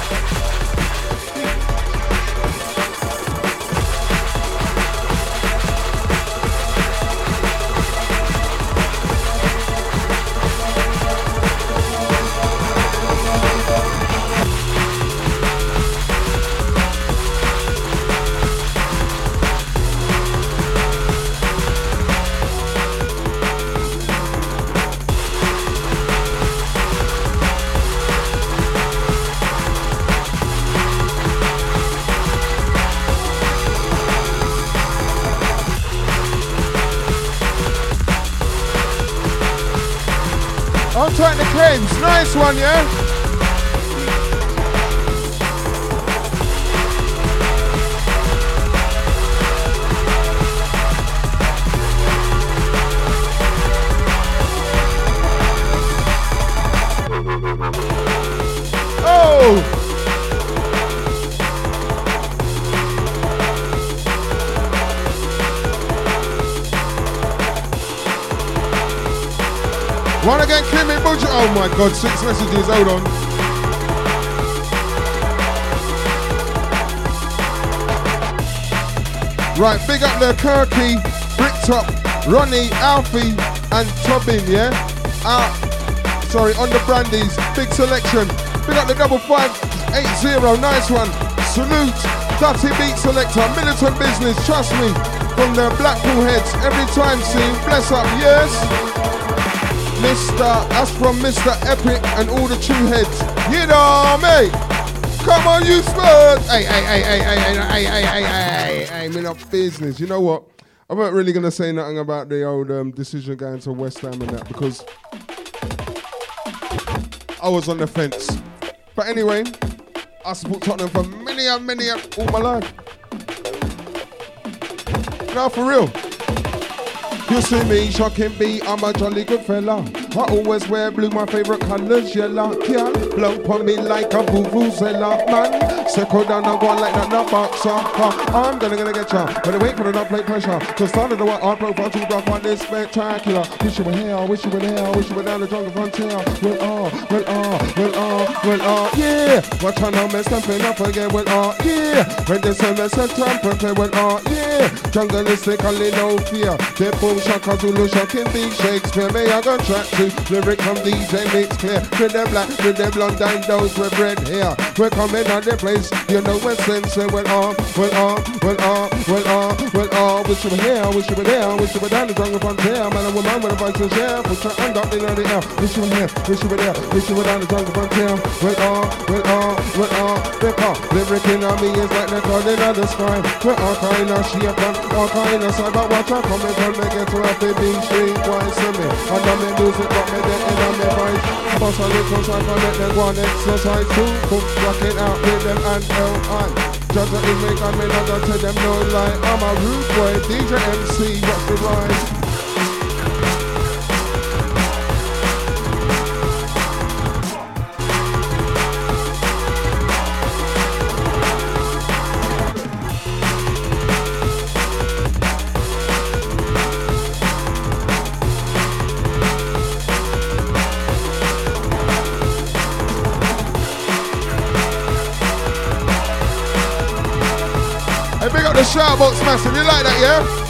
I'll take the Kens. Nice one, yeah? Oh! One again, Kimmy Budge. Oh my God, 6 messages, hold on. Right, big up the Kirky, Bricktop, Ronnie, Alfie, and Tobin, yeah? On the brandies, big selection. Big up the 5580, nice one. Salute, Dutty Beat Selector, Militant Business, trust me. From the Blackpool Heads, every time scene, bless up, yes? That's from Mr. Epic and all the true heads. You know me. Come on, you Spurs. Hey, me not business. You know what? I weren't really going to say nothing about the old decision going to West Ham and that because I was on the fence. But anyway, I support Tottenham for many all my life. No, for real. You see me, shocking B, I'm a jolly good fella. I always wear blue, my favorite color's yellow. Can't blow on me like a vuvuzela, man. Circle down and go on like that, not boxer. I'm gonna get ya. But I wait for the not play pressure. To start of the white art profile, too dark on this spectacular. Wish you were here, wish you were there, wish you were down the jungle frontier. Yeah. Watch out now, me stamping up again, yeah. When they say me set time, prepare, yeah. Jungleistically no fear. They boom, shaka, Zulu, shocking big Shakespeare. May I go track to lyric from DJ Mix Clear. With the black, with the blonde, and those with red hair. We're coming out the place, you know we're sensing. Wish you were here, wish you were there, wish you were down the jungle frontier. Man and woman with a voice to share. Put your hand up in the air. Wish you were here, wish you were there, wish you were down the jungle frontier. Lyric in on me is like the calling of the sky. We're all kind of shape and all kind of side. But watch out coming from me get to a big street voice to me. I know me music got me the end of me voice. Boss a little side for let them go on exercise too. Cook rocking out with them and L.I. Just a make and me not to tell them no lie. I'm a rude boy, DJ MC, what's the rhyme? Big up the shoutbox massive, you like that, yeah?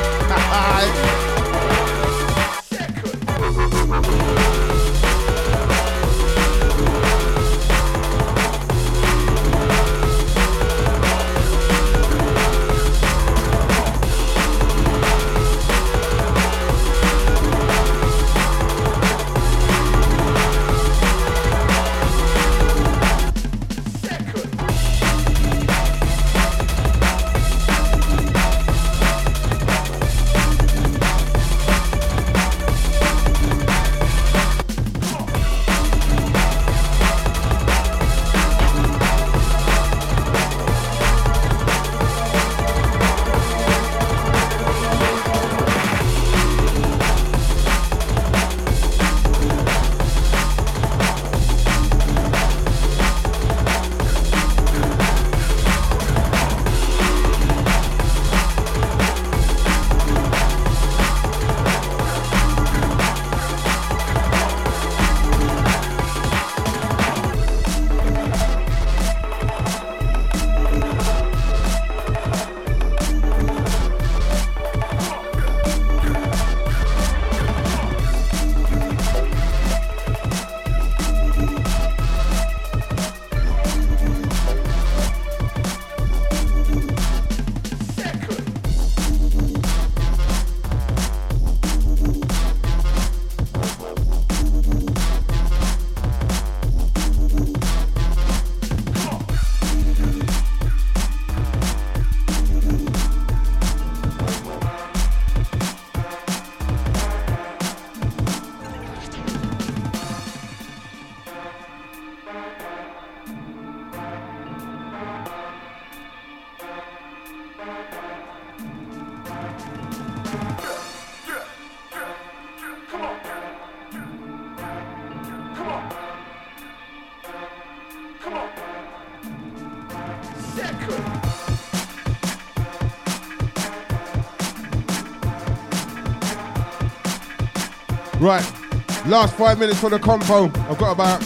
Right, last 5 minutes for the compo. I've got about,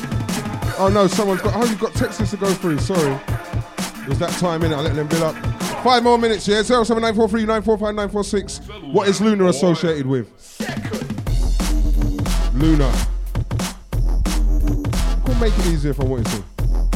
oh no, someone's got, oh you've got texts to go through, sorry. It was that time in it, I'll let them build up. 5 more minutes, yeah, 07943 945 946. What is Luna associated with? Luna. I could make it easier if I wanted to.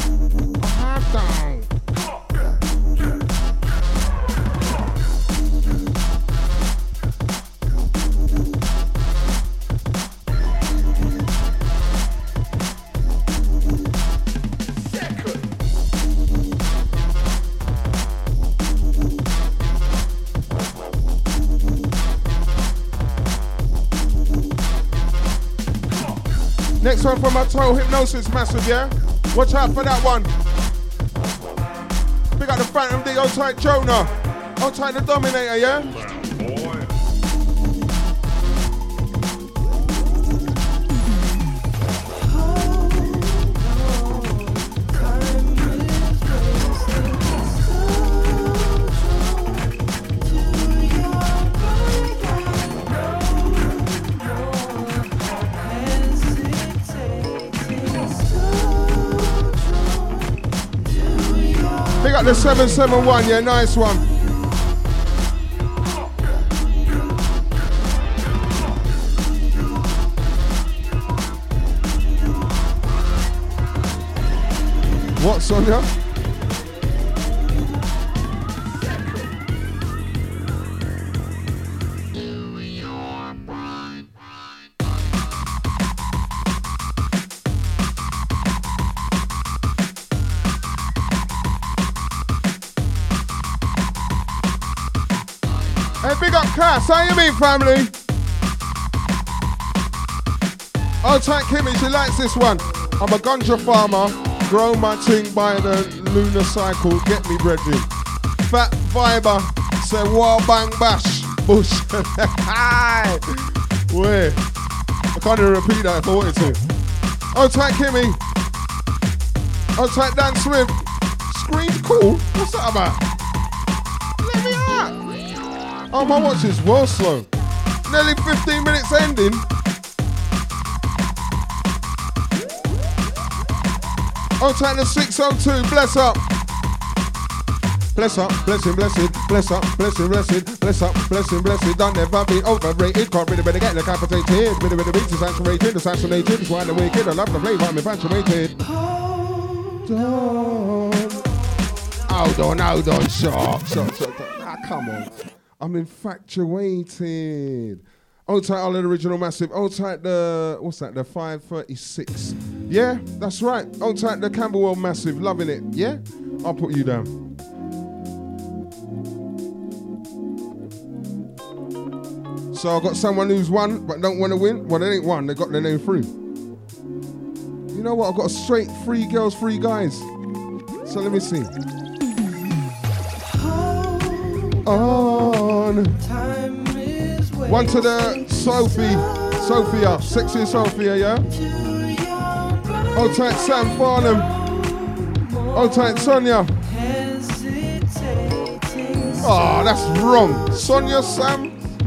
Next one from my Total Hypnosis massive, yeah? Watch out for that one. Big up the Phantom D, old tight Jonah. Old tight the Dominator, yeah? out the 771, yeah, nice one. What, Sonia? Hey, big up Cass, how you mean, family? Oh, tight Kimmy, she likes this one. I'm a ganja farmer, grow my ting by the lunar cycle, get me brethren. Fat Viber, say wall bang bash, bush. Wait, I can't even repeat that if I wanted to. Oh, tight Kimmy. Oh, tight Dan Swift. Scream cool, what's that about? Let me out. Oh, my watch is well slow. Nearly 15 minutes ending. On time to 602, bless up. Bless up, blessing, blessed, bless up, blessing, blessed, bless up, blessing, blessed. Don't never be overrated, can't really better get decapitated. Bit of the beats is assassinated, it's why the wicked, I love the flame, I'm infatuated. Hold on, shot. Ah, come on. I'm infatuated. Old tight, all original massive. Old tight, the 536. Yeah, that's right. Old tight, the Camberwell massive. Loving it. Yeah? I'll put you down. So I've got someone who's won but don't want to win. Well, they ain't won. They got their name through. You know what? I've got a straight 3 girls, 3 guys. So let me see. On. One to the Sophia, sexy Sophia, yeah? Old tight Sam Farnham. Old tight Sonia. Oh, that's wrong. Sonia, Sam,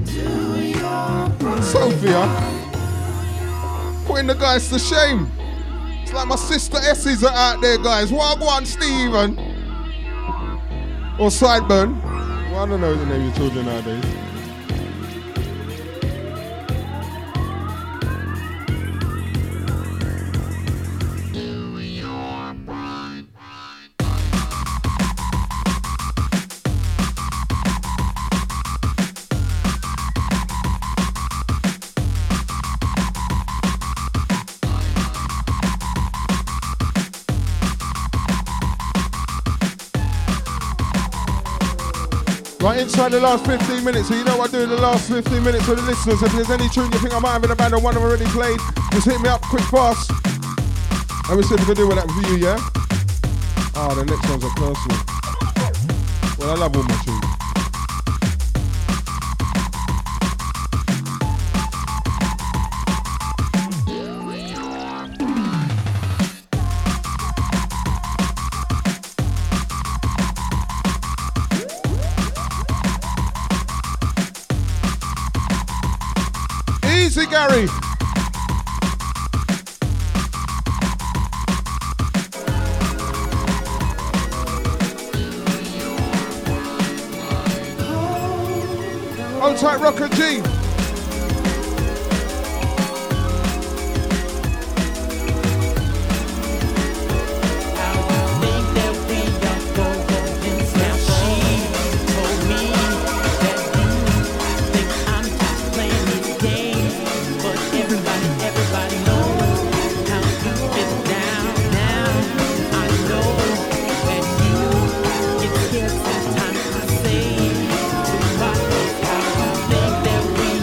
Sophia. Putting the guys to shame. It's like my sister Essies are out there, guys. Wagwan Stephen. Or Sideburn. Well, I don't know the name of your children nowadays. Right, inside the last 15 minutes, so you know what I do in the last 15 minutes for the listeners. If there's any tune you think I might have in the band or one I've already played, just hit me up quick fast. And we'll see if we can do with that for you, yeah? Oh, the next one's a personal. Well, I love all my tunes. Easy, Gary. Hold tight, Rocker G. That we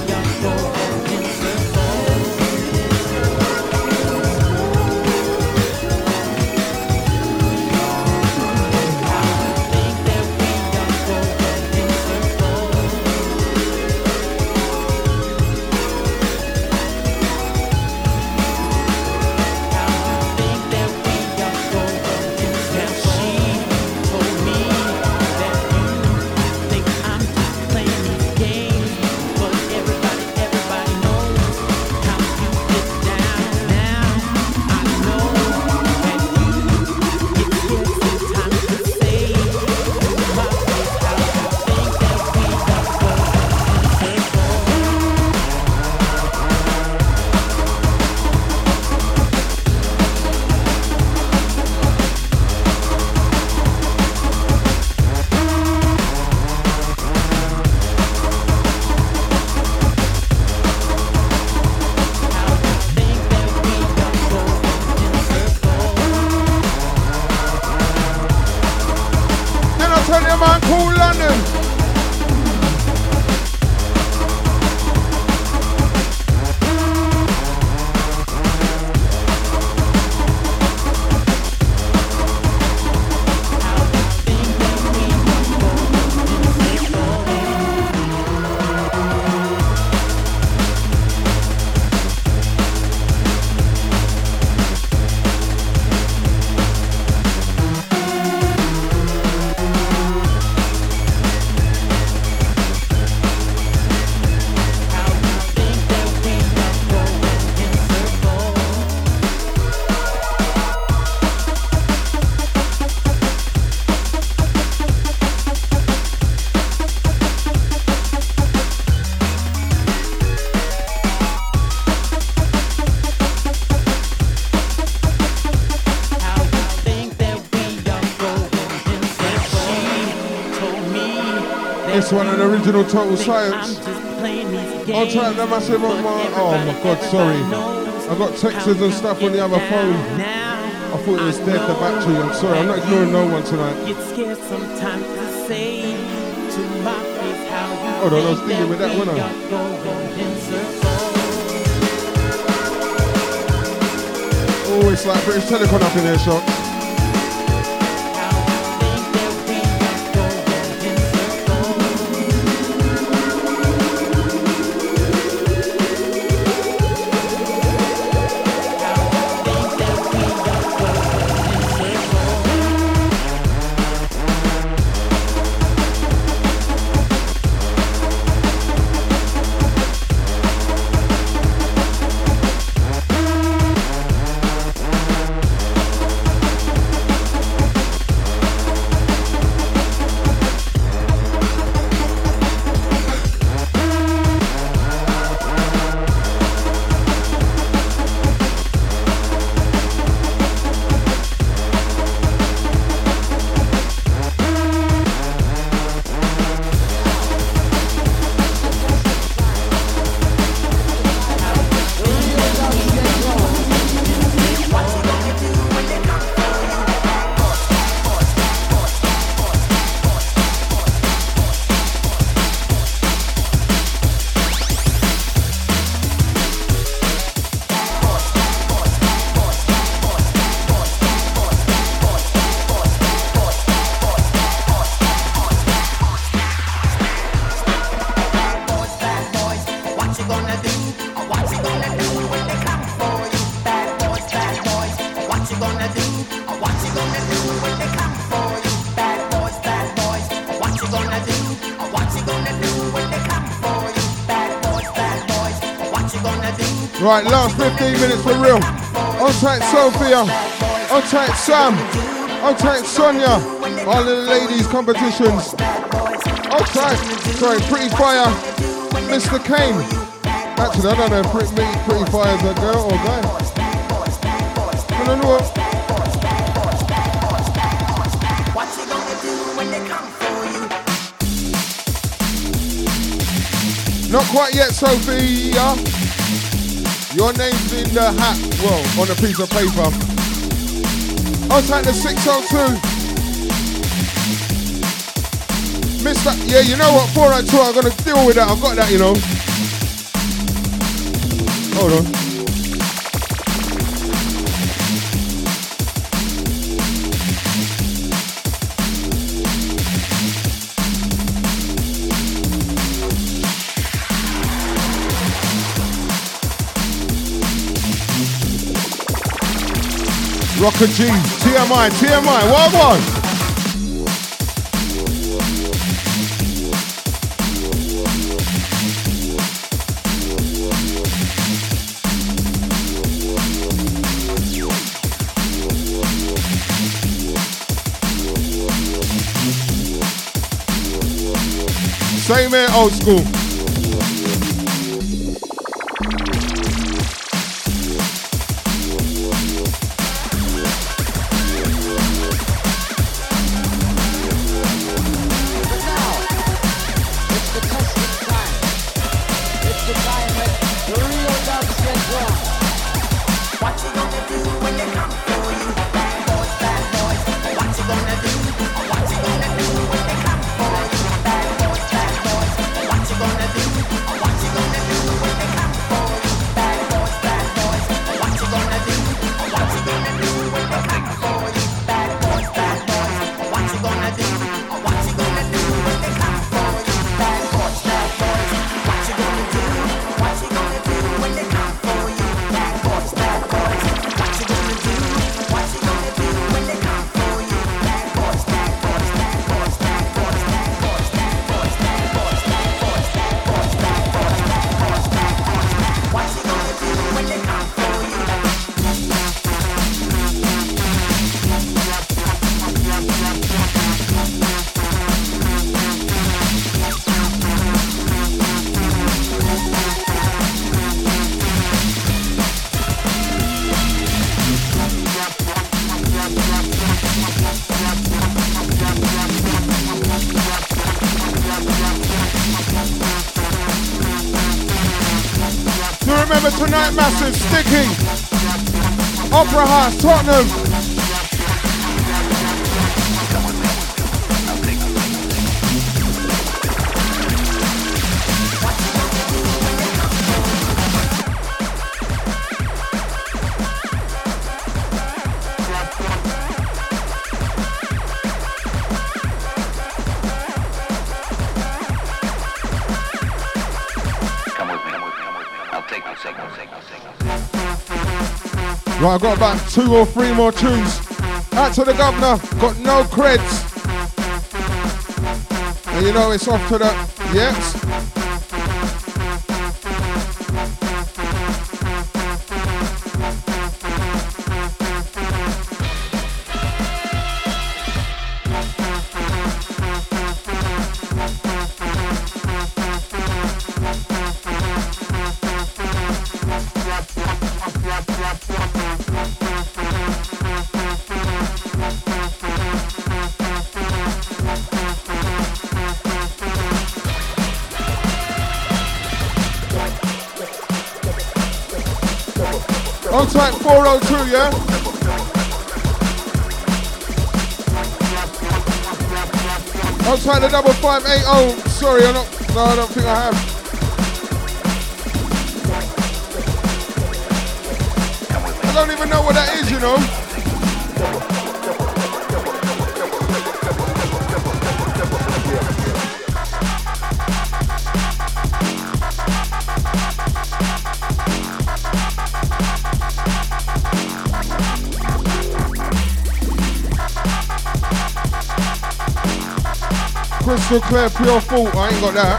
one, an original Total Science. I'll try the massive on my... Oh my God, sorry. I got texts and stuff on the other phone. I thought it was dead, the battery. I'm sorry, I'm not ignoring no one tonight. Hold on, I was dealing with that, wasn't I? Oh, it's like British Telecom up in there, Shock. Right, last 15 minutes for real. On tight Sophia, on tight Sam, on tight Sonia, all the ladies competitions. On tight, sorry, Pretty Fire, Mr. Kane. Actually, I don't know if Pretty Fire is a girl or guy. I don't know what. Not quite yet, Sophia. Your name's in the hat, well, on a piece of paper. I'll take the 602. Mr. Yeah, you know what, 402, I'm gonna deal with that, I've got that, you know. Hold on. Rocker G, TMI, what one? Same here, old school. What you gonna remember tonight, massive, Sticky. Opera House, Tottenham. Right, I've got about 2 or 3 more tunes. Out to the governor, got no creds. And you know it's off to the, yes. On track 402, yeah? On track the 5580. Sorry, I don't think I have. I don't even know what that is, you know? Crystal clear, pure fault, I ain't got that.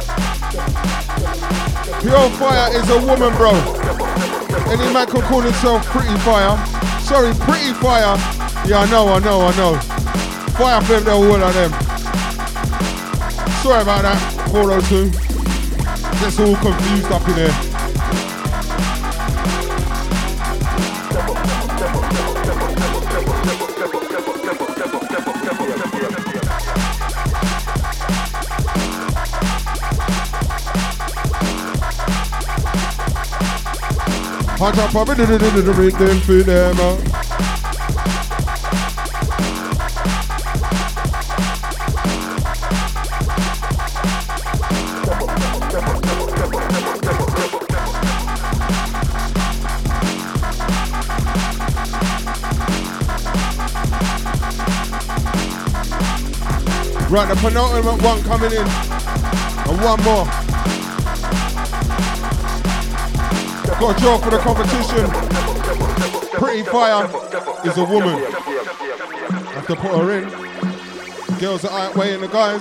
Pure fire is a woman, bro. Any man can call himself pretty fire. Sorry, pretty fire. Yeah, I know. Fire flame, they're all of them. Sorry about that, 402. Gets all confused up in here. Hot up, pop it, them for them. Right, the penultimate one coming in, and one more. Got a draw for the competition. Pretty Fire is a woman. Have to put her in. Girls are outweighing the guys.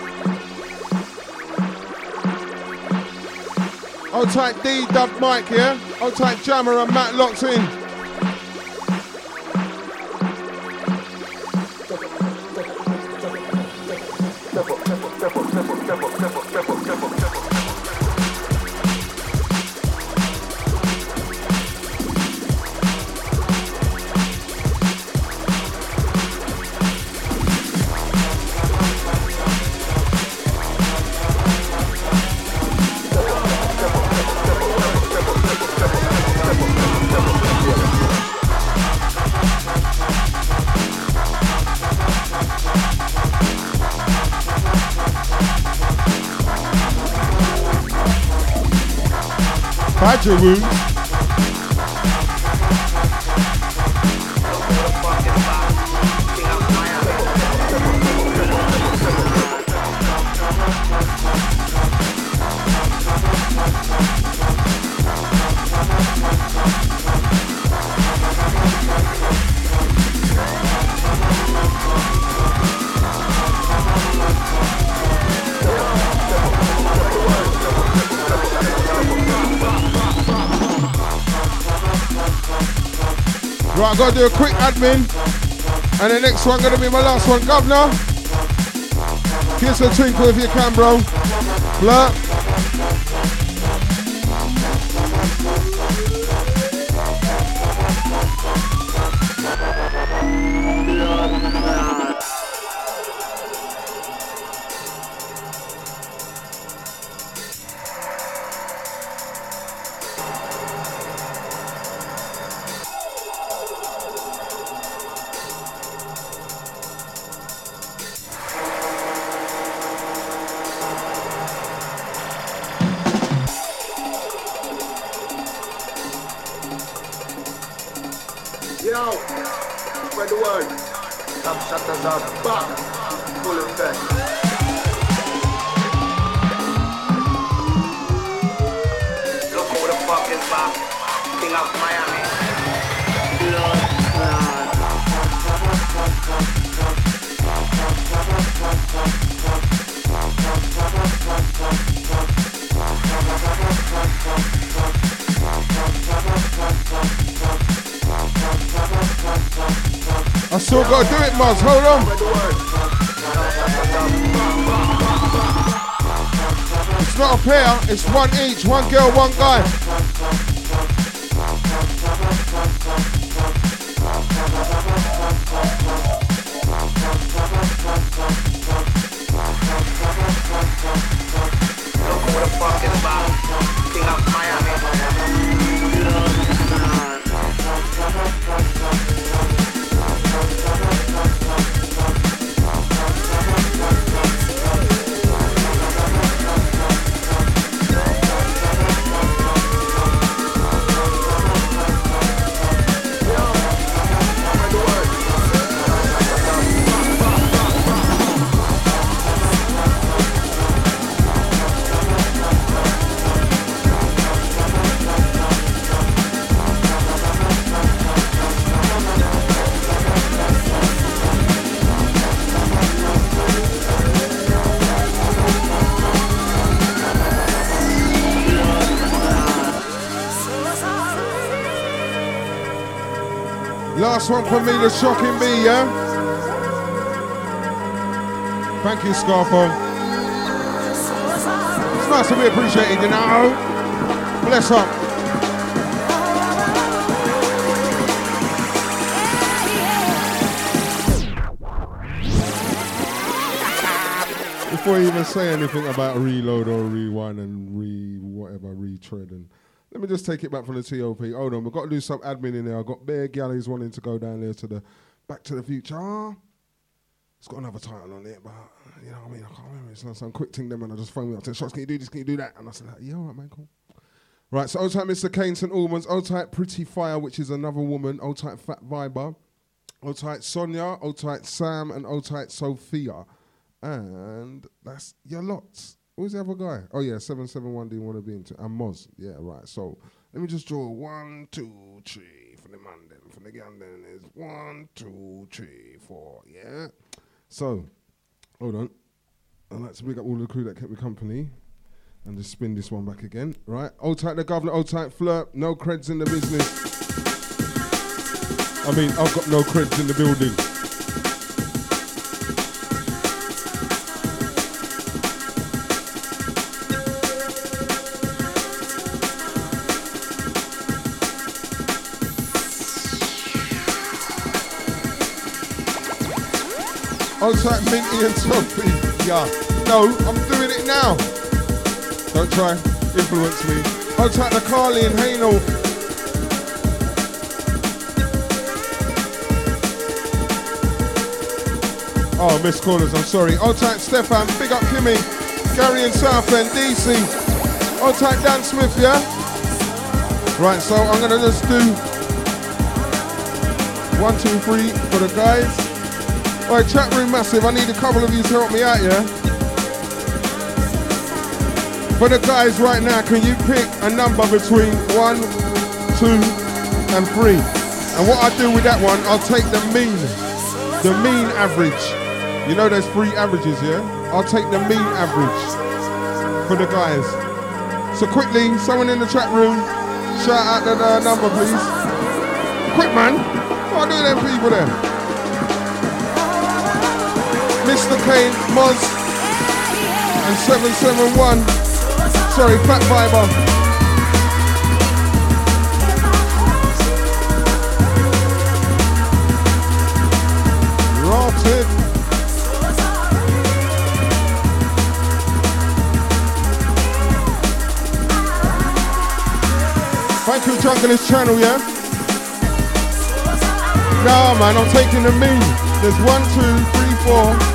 Hold tight D, Dub Mike, yeah? Hold tight Jammer and Matt locked in. Badger wounds. Right, I gotta do a quick admin, and the next one gonna be my last one, Governor. Kiss a twinkle if you can, bro. Blur. Yo, spread the word. Top shutters are back. Full effect. Look who the fuck is back. King of Miami. I still gotta do it, Muzz. Hold on. It's not a pair, it's one each. One girl, one guy. Look who the fuck is back. King of Miami. Last one for me, the shocking me, yeah? Thank you, Scarfo. It's nice to be appreciated, you know? Bless up. Before you even say anything about reload or rewind and retread, and let me just take it back from the TOP. Hold on, we've got to do some admin in there. I've got bare galleys wanting to go down there to the Back to the Future. It's got another title on it, but you know what I mean? I can't remember. It's not some quick thing them, and I just phoned me up and said, Shots, can you do this? Can you do that? And I said, yeah, all right, man, cool. Right, so old type Mr. Kane St. Albans, old type Pretty Fire, which is another woman, old type Fat Viber, old type Sonia, old type Sam, and old type Sophia. And that's your lots. Who's the other guy? Oh yeah, 771 didn't want to be into. And Moz. Yeah, right. So let me just draw 1, 2, 3 for the man then. For the gun then is 1, 2, 3, 4. Yeah. So, hold on. I'd like to big up all the crew that kept me company. And just spin this one back again. Right. Old tight the governor, old tight flirt. No creds in the business. I mean, I've got no creds in the building. Old type Minty and Sophie. Yeah. No, I'm doing it now. Don't try, influence me. Old type the Carly and Haino. Oh, missed callers, I'm sorry. Old type Stefan, big up Kimmy. Gary in Southend, DC. Old type Dan Smith, yeah? Right, so I'm gonna just do 1, 2, 3 for the guys. Alright, chat room massive, I need a couple of you to help me out, yeah? For the guys right now, can you pick a number between 1, 2, and 3? And what I do with that one, I'll take the mean average. You know there's 3 averages, yeah? I'll take the mean average for the guys. So quickly, someone in the chat room, shout out the number, please. Quick, man. What are them people there? Mr. Kane, Moz, and 771. Sorry, Fat Viber. Rotted. Thank you, Junglist channel, yeah? Nah, man, I'm taking the mean. There's 1, 2, 3, 4.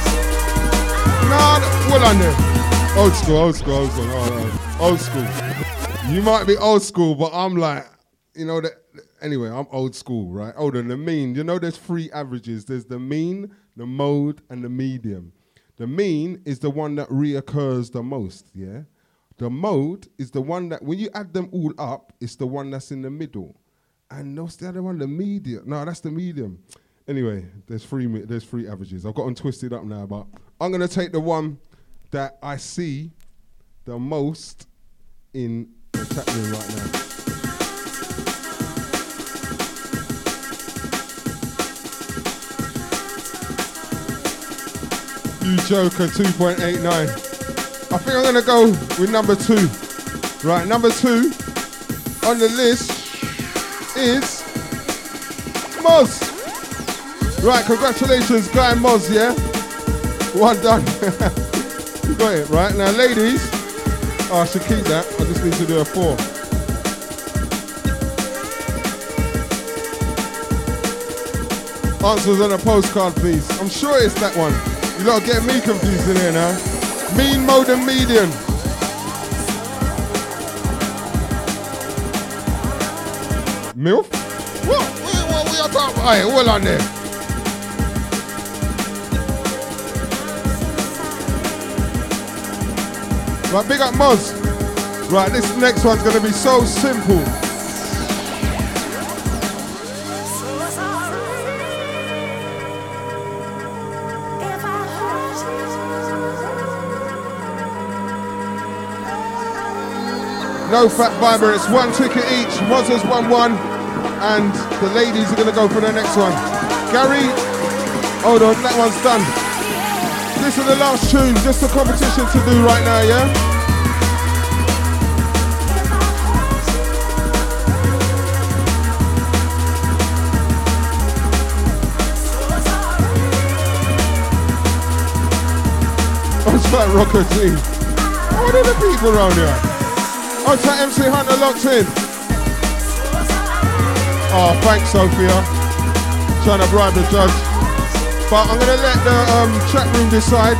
Nah, well on there. Old school. Old school. You might be old school, but I'm like, you know, anyway, I'm old school, right? Older than the mean. You know there's 3 averages. There's the mean, the mode, and the medium. The mean is the one that reoccurs the most, yeah? The mode is the one that, when you add them all up, it's the one that's in the middle. And what's the other one? The medium. No, that's the medium. Anyway, there's 3 averages. I've got them twisted up now, but I'm going to take the one that I see the most in the chat room right now. You Joker 2.89. I think I'm going to go with number 2. Right, number 2 on the list is Moz. Right, congratulations, Guy and Moz, yeah? Well done. You got it, right? Now, ladies, I should keep that. I just need to do a 4. Answers on a postcard, please. I'm sure it's that one. You lot are getting me confused in here now. Mean, mode, and median. MILF? What we are talking about? Hey, hold on there. Right, big up Moz. Right, this next one's gonna be so simple. No fat fiber, it's 1 ticket each. Moz has won 1, and the ladies are gonna go for the next one. Gary, hold on, that one's done. This is the last tune, just a competition to do right now, yeah? What's that rocker team? What are the people around here? Oh, it's that MC Hunter locked in. Oh, thanks, Sophia. Trying to bribe the judge. But I'm going to let the chat room decide.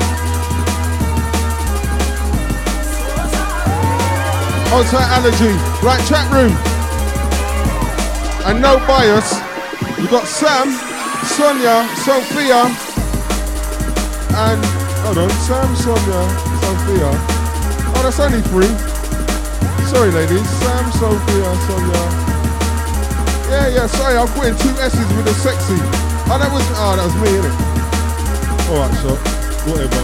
Oh, it's that allergy. Right, chat room. And no bias. We've got Sam, Sonia, Sophia, and... Hold on, Sam, Sonia, Sophia. Oh, that's only 3. Sorry, ladies. Sam, Sophia, Sonia. Yeah, sorry, I'm putting 2 S's with a sexy. Oh, that was me, innit? Alright, so, whatever.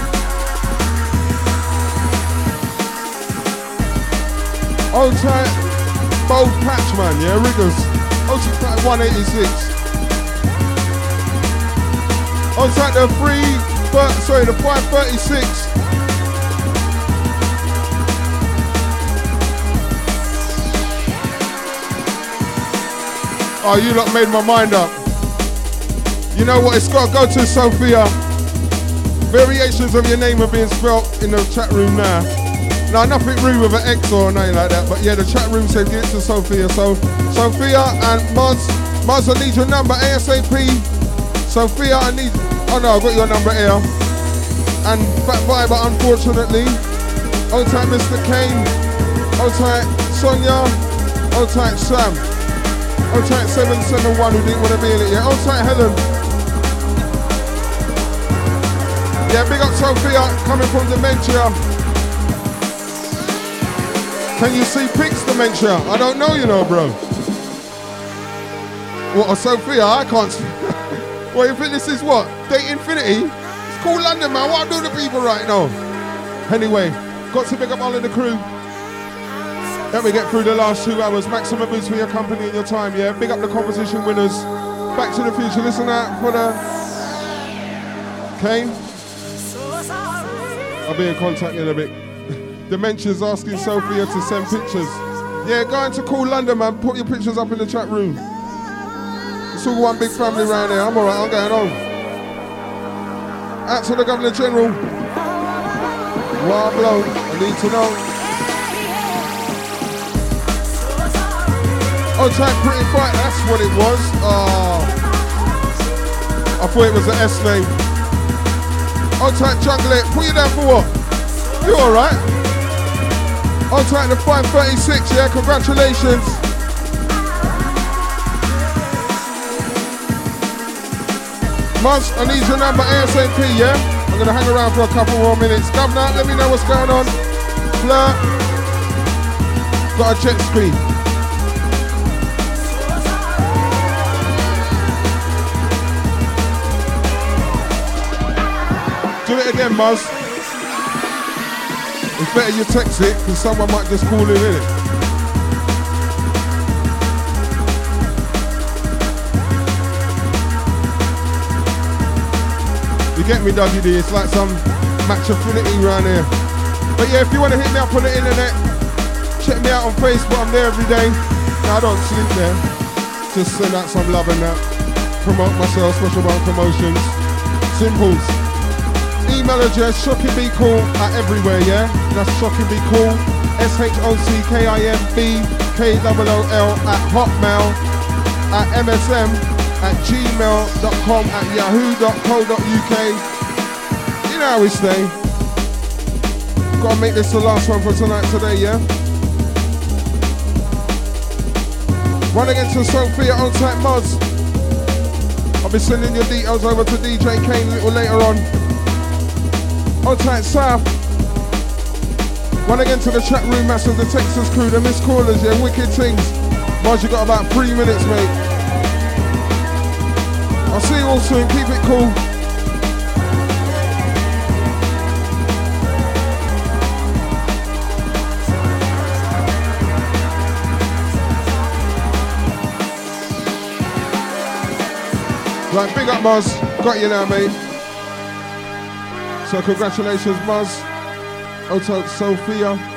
Old tight, bold patch, man, yeah, Riggers. Old tight 186. Old tight the 536. Oh, you lot made my mind up. You know what, it's got to go to Sophia. Variations of your name are being spelt in the chat room now. Now, nothing rude with an X or anything like that, but yeah, the chat room said give it to Sophia. So, Sophia and Moz, I need your number ASAP. Sophia, I need, oh no, I've got your number here. And Fat Viber, unfortunately. Hold tight, Mr. Kane. Hold tight, Sonia. Hold tight, Sam. Hold tight, 771, who didn't want to be in it yet. Hold tight, Helen. Yeah, big up Sophia, coming from Dementia. Can you see pics, Dementia? I don't know, you know, bro. What, Sophia? I can't see. Well, you think this is what? Date Infinity? It's called London, man. What do the people right now? Anyway, got to big up all of the crew. Let me get through the last 2 hours. Maximum boost for your company and your time, yeah? Big up the competition winners. Back to the Future. Listen out for the... Kane? I'll be in contact in a bit. Dementia's asking Sophia to send pictures. Yeah, go into Cool London, man. Put your pictures up in the chat room. It's all one big family around here. I'm alright, I'm going home. Out to the Governor General. Wild blow, I need to know. Oh, type Pretty Fight, that's what it was. Oh, I thought it was an S name. Oh, type Jungle, put you down for what? You alright? Oh, type the 536, yeah, congratulations. Muzz, I need your number ASAP, yeah? I'm gonna hang around for a couple more minutes. Governor, let me know what's going on. Fleur, got a jet ski. Do it again, Muzz. It's better you text it, because someone might just call in, innit? You get me, WD? It's like some match affinity around here. But yeah, if you want to hit me up on the internet, check me out on Facebook. I'm there every day. No, I don't sleep there. Just send out some love and that. Promote myself, special one promotions. Simples. Email address, shockingbecool at everywhere, yeah? That's shockingbecool, SHOCKIMBKOOL at hotmail, at MSM, at gmail.com, at yahoo.co.uk. You know how we stay. Gotta make this the last one for tonight today, yeah? Run again to Sophia on tight Muzz. I'll be sending your details over to DJ Kane a little later on. On tight South. Run again to the chat room, massive, the Texas crew, the missed callers, yeah, wicked things. Muzz, you got about 3 minutes, mate. I'll see you all soon, keep it cool. Right, big up Muzz, got you now, mate. So congratulations, Muzz. Oto Sophia.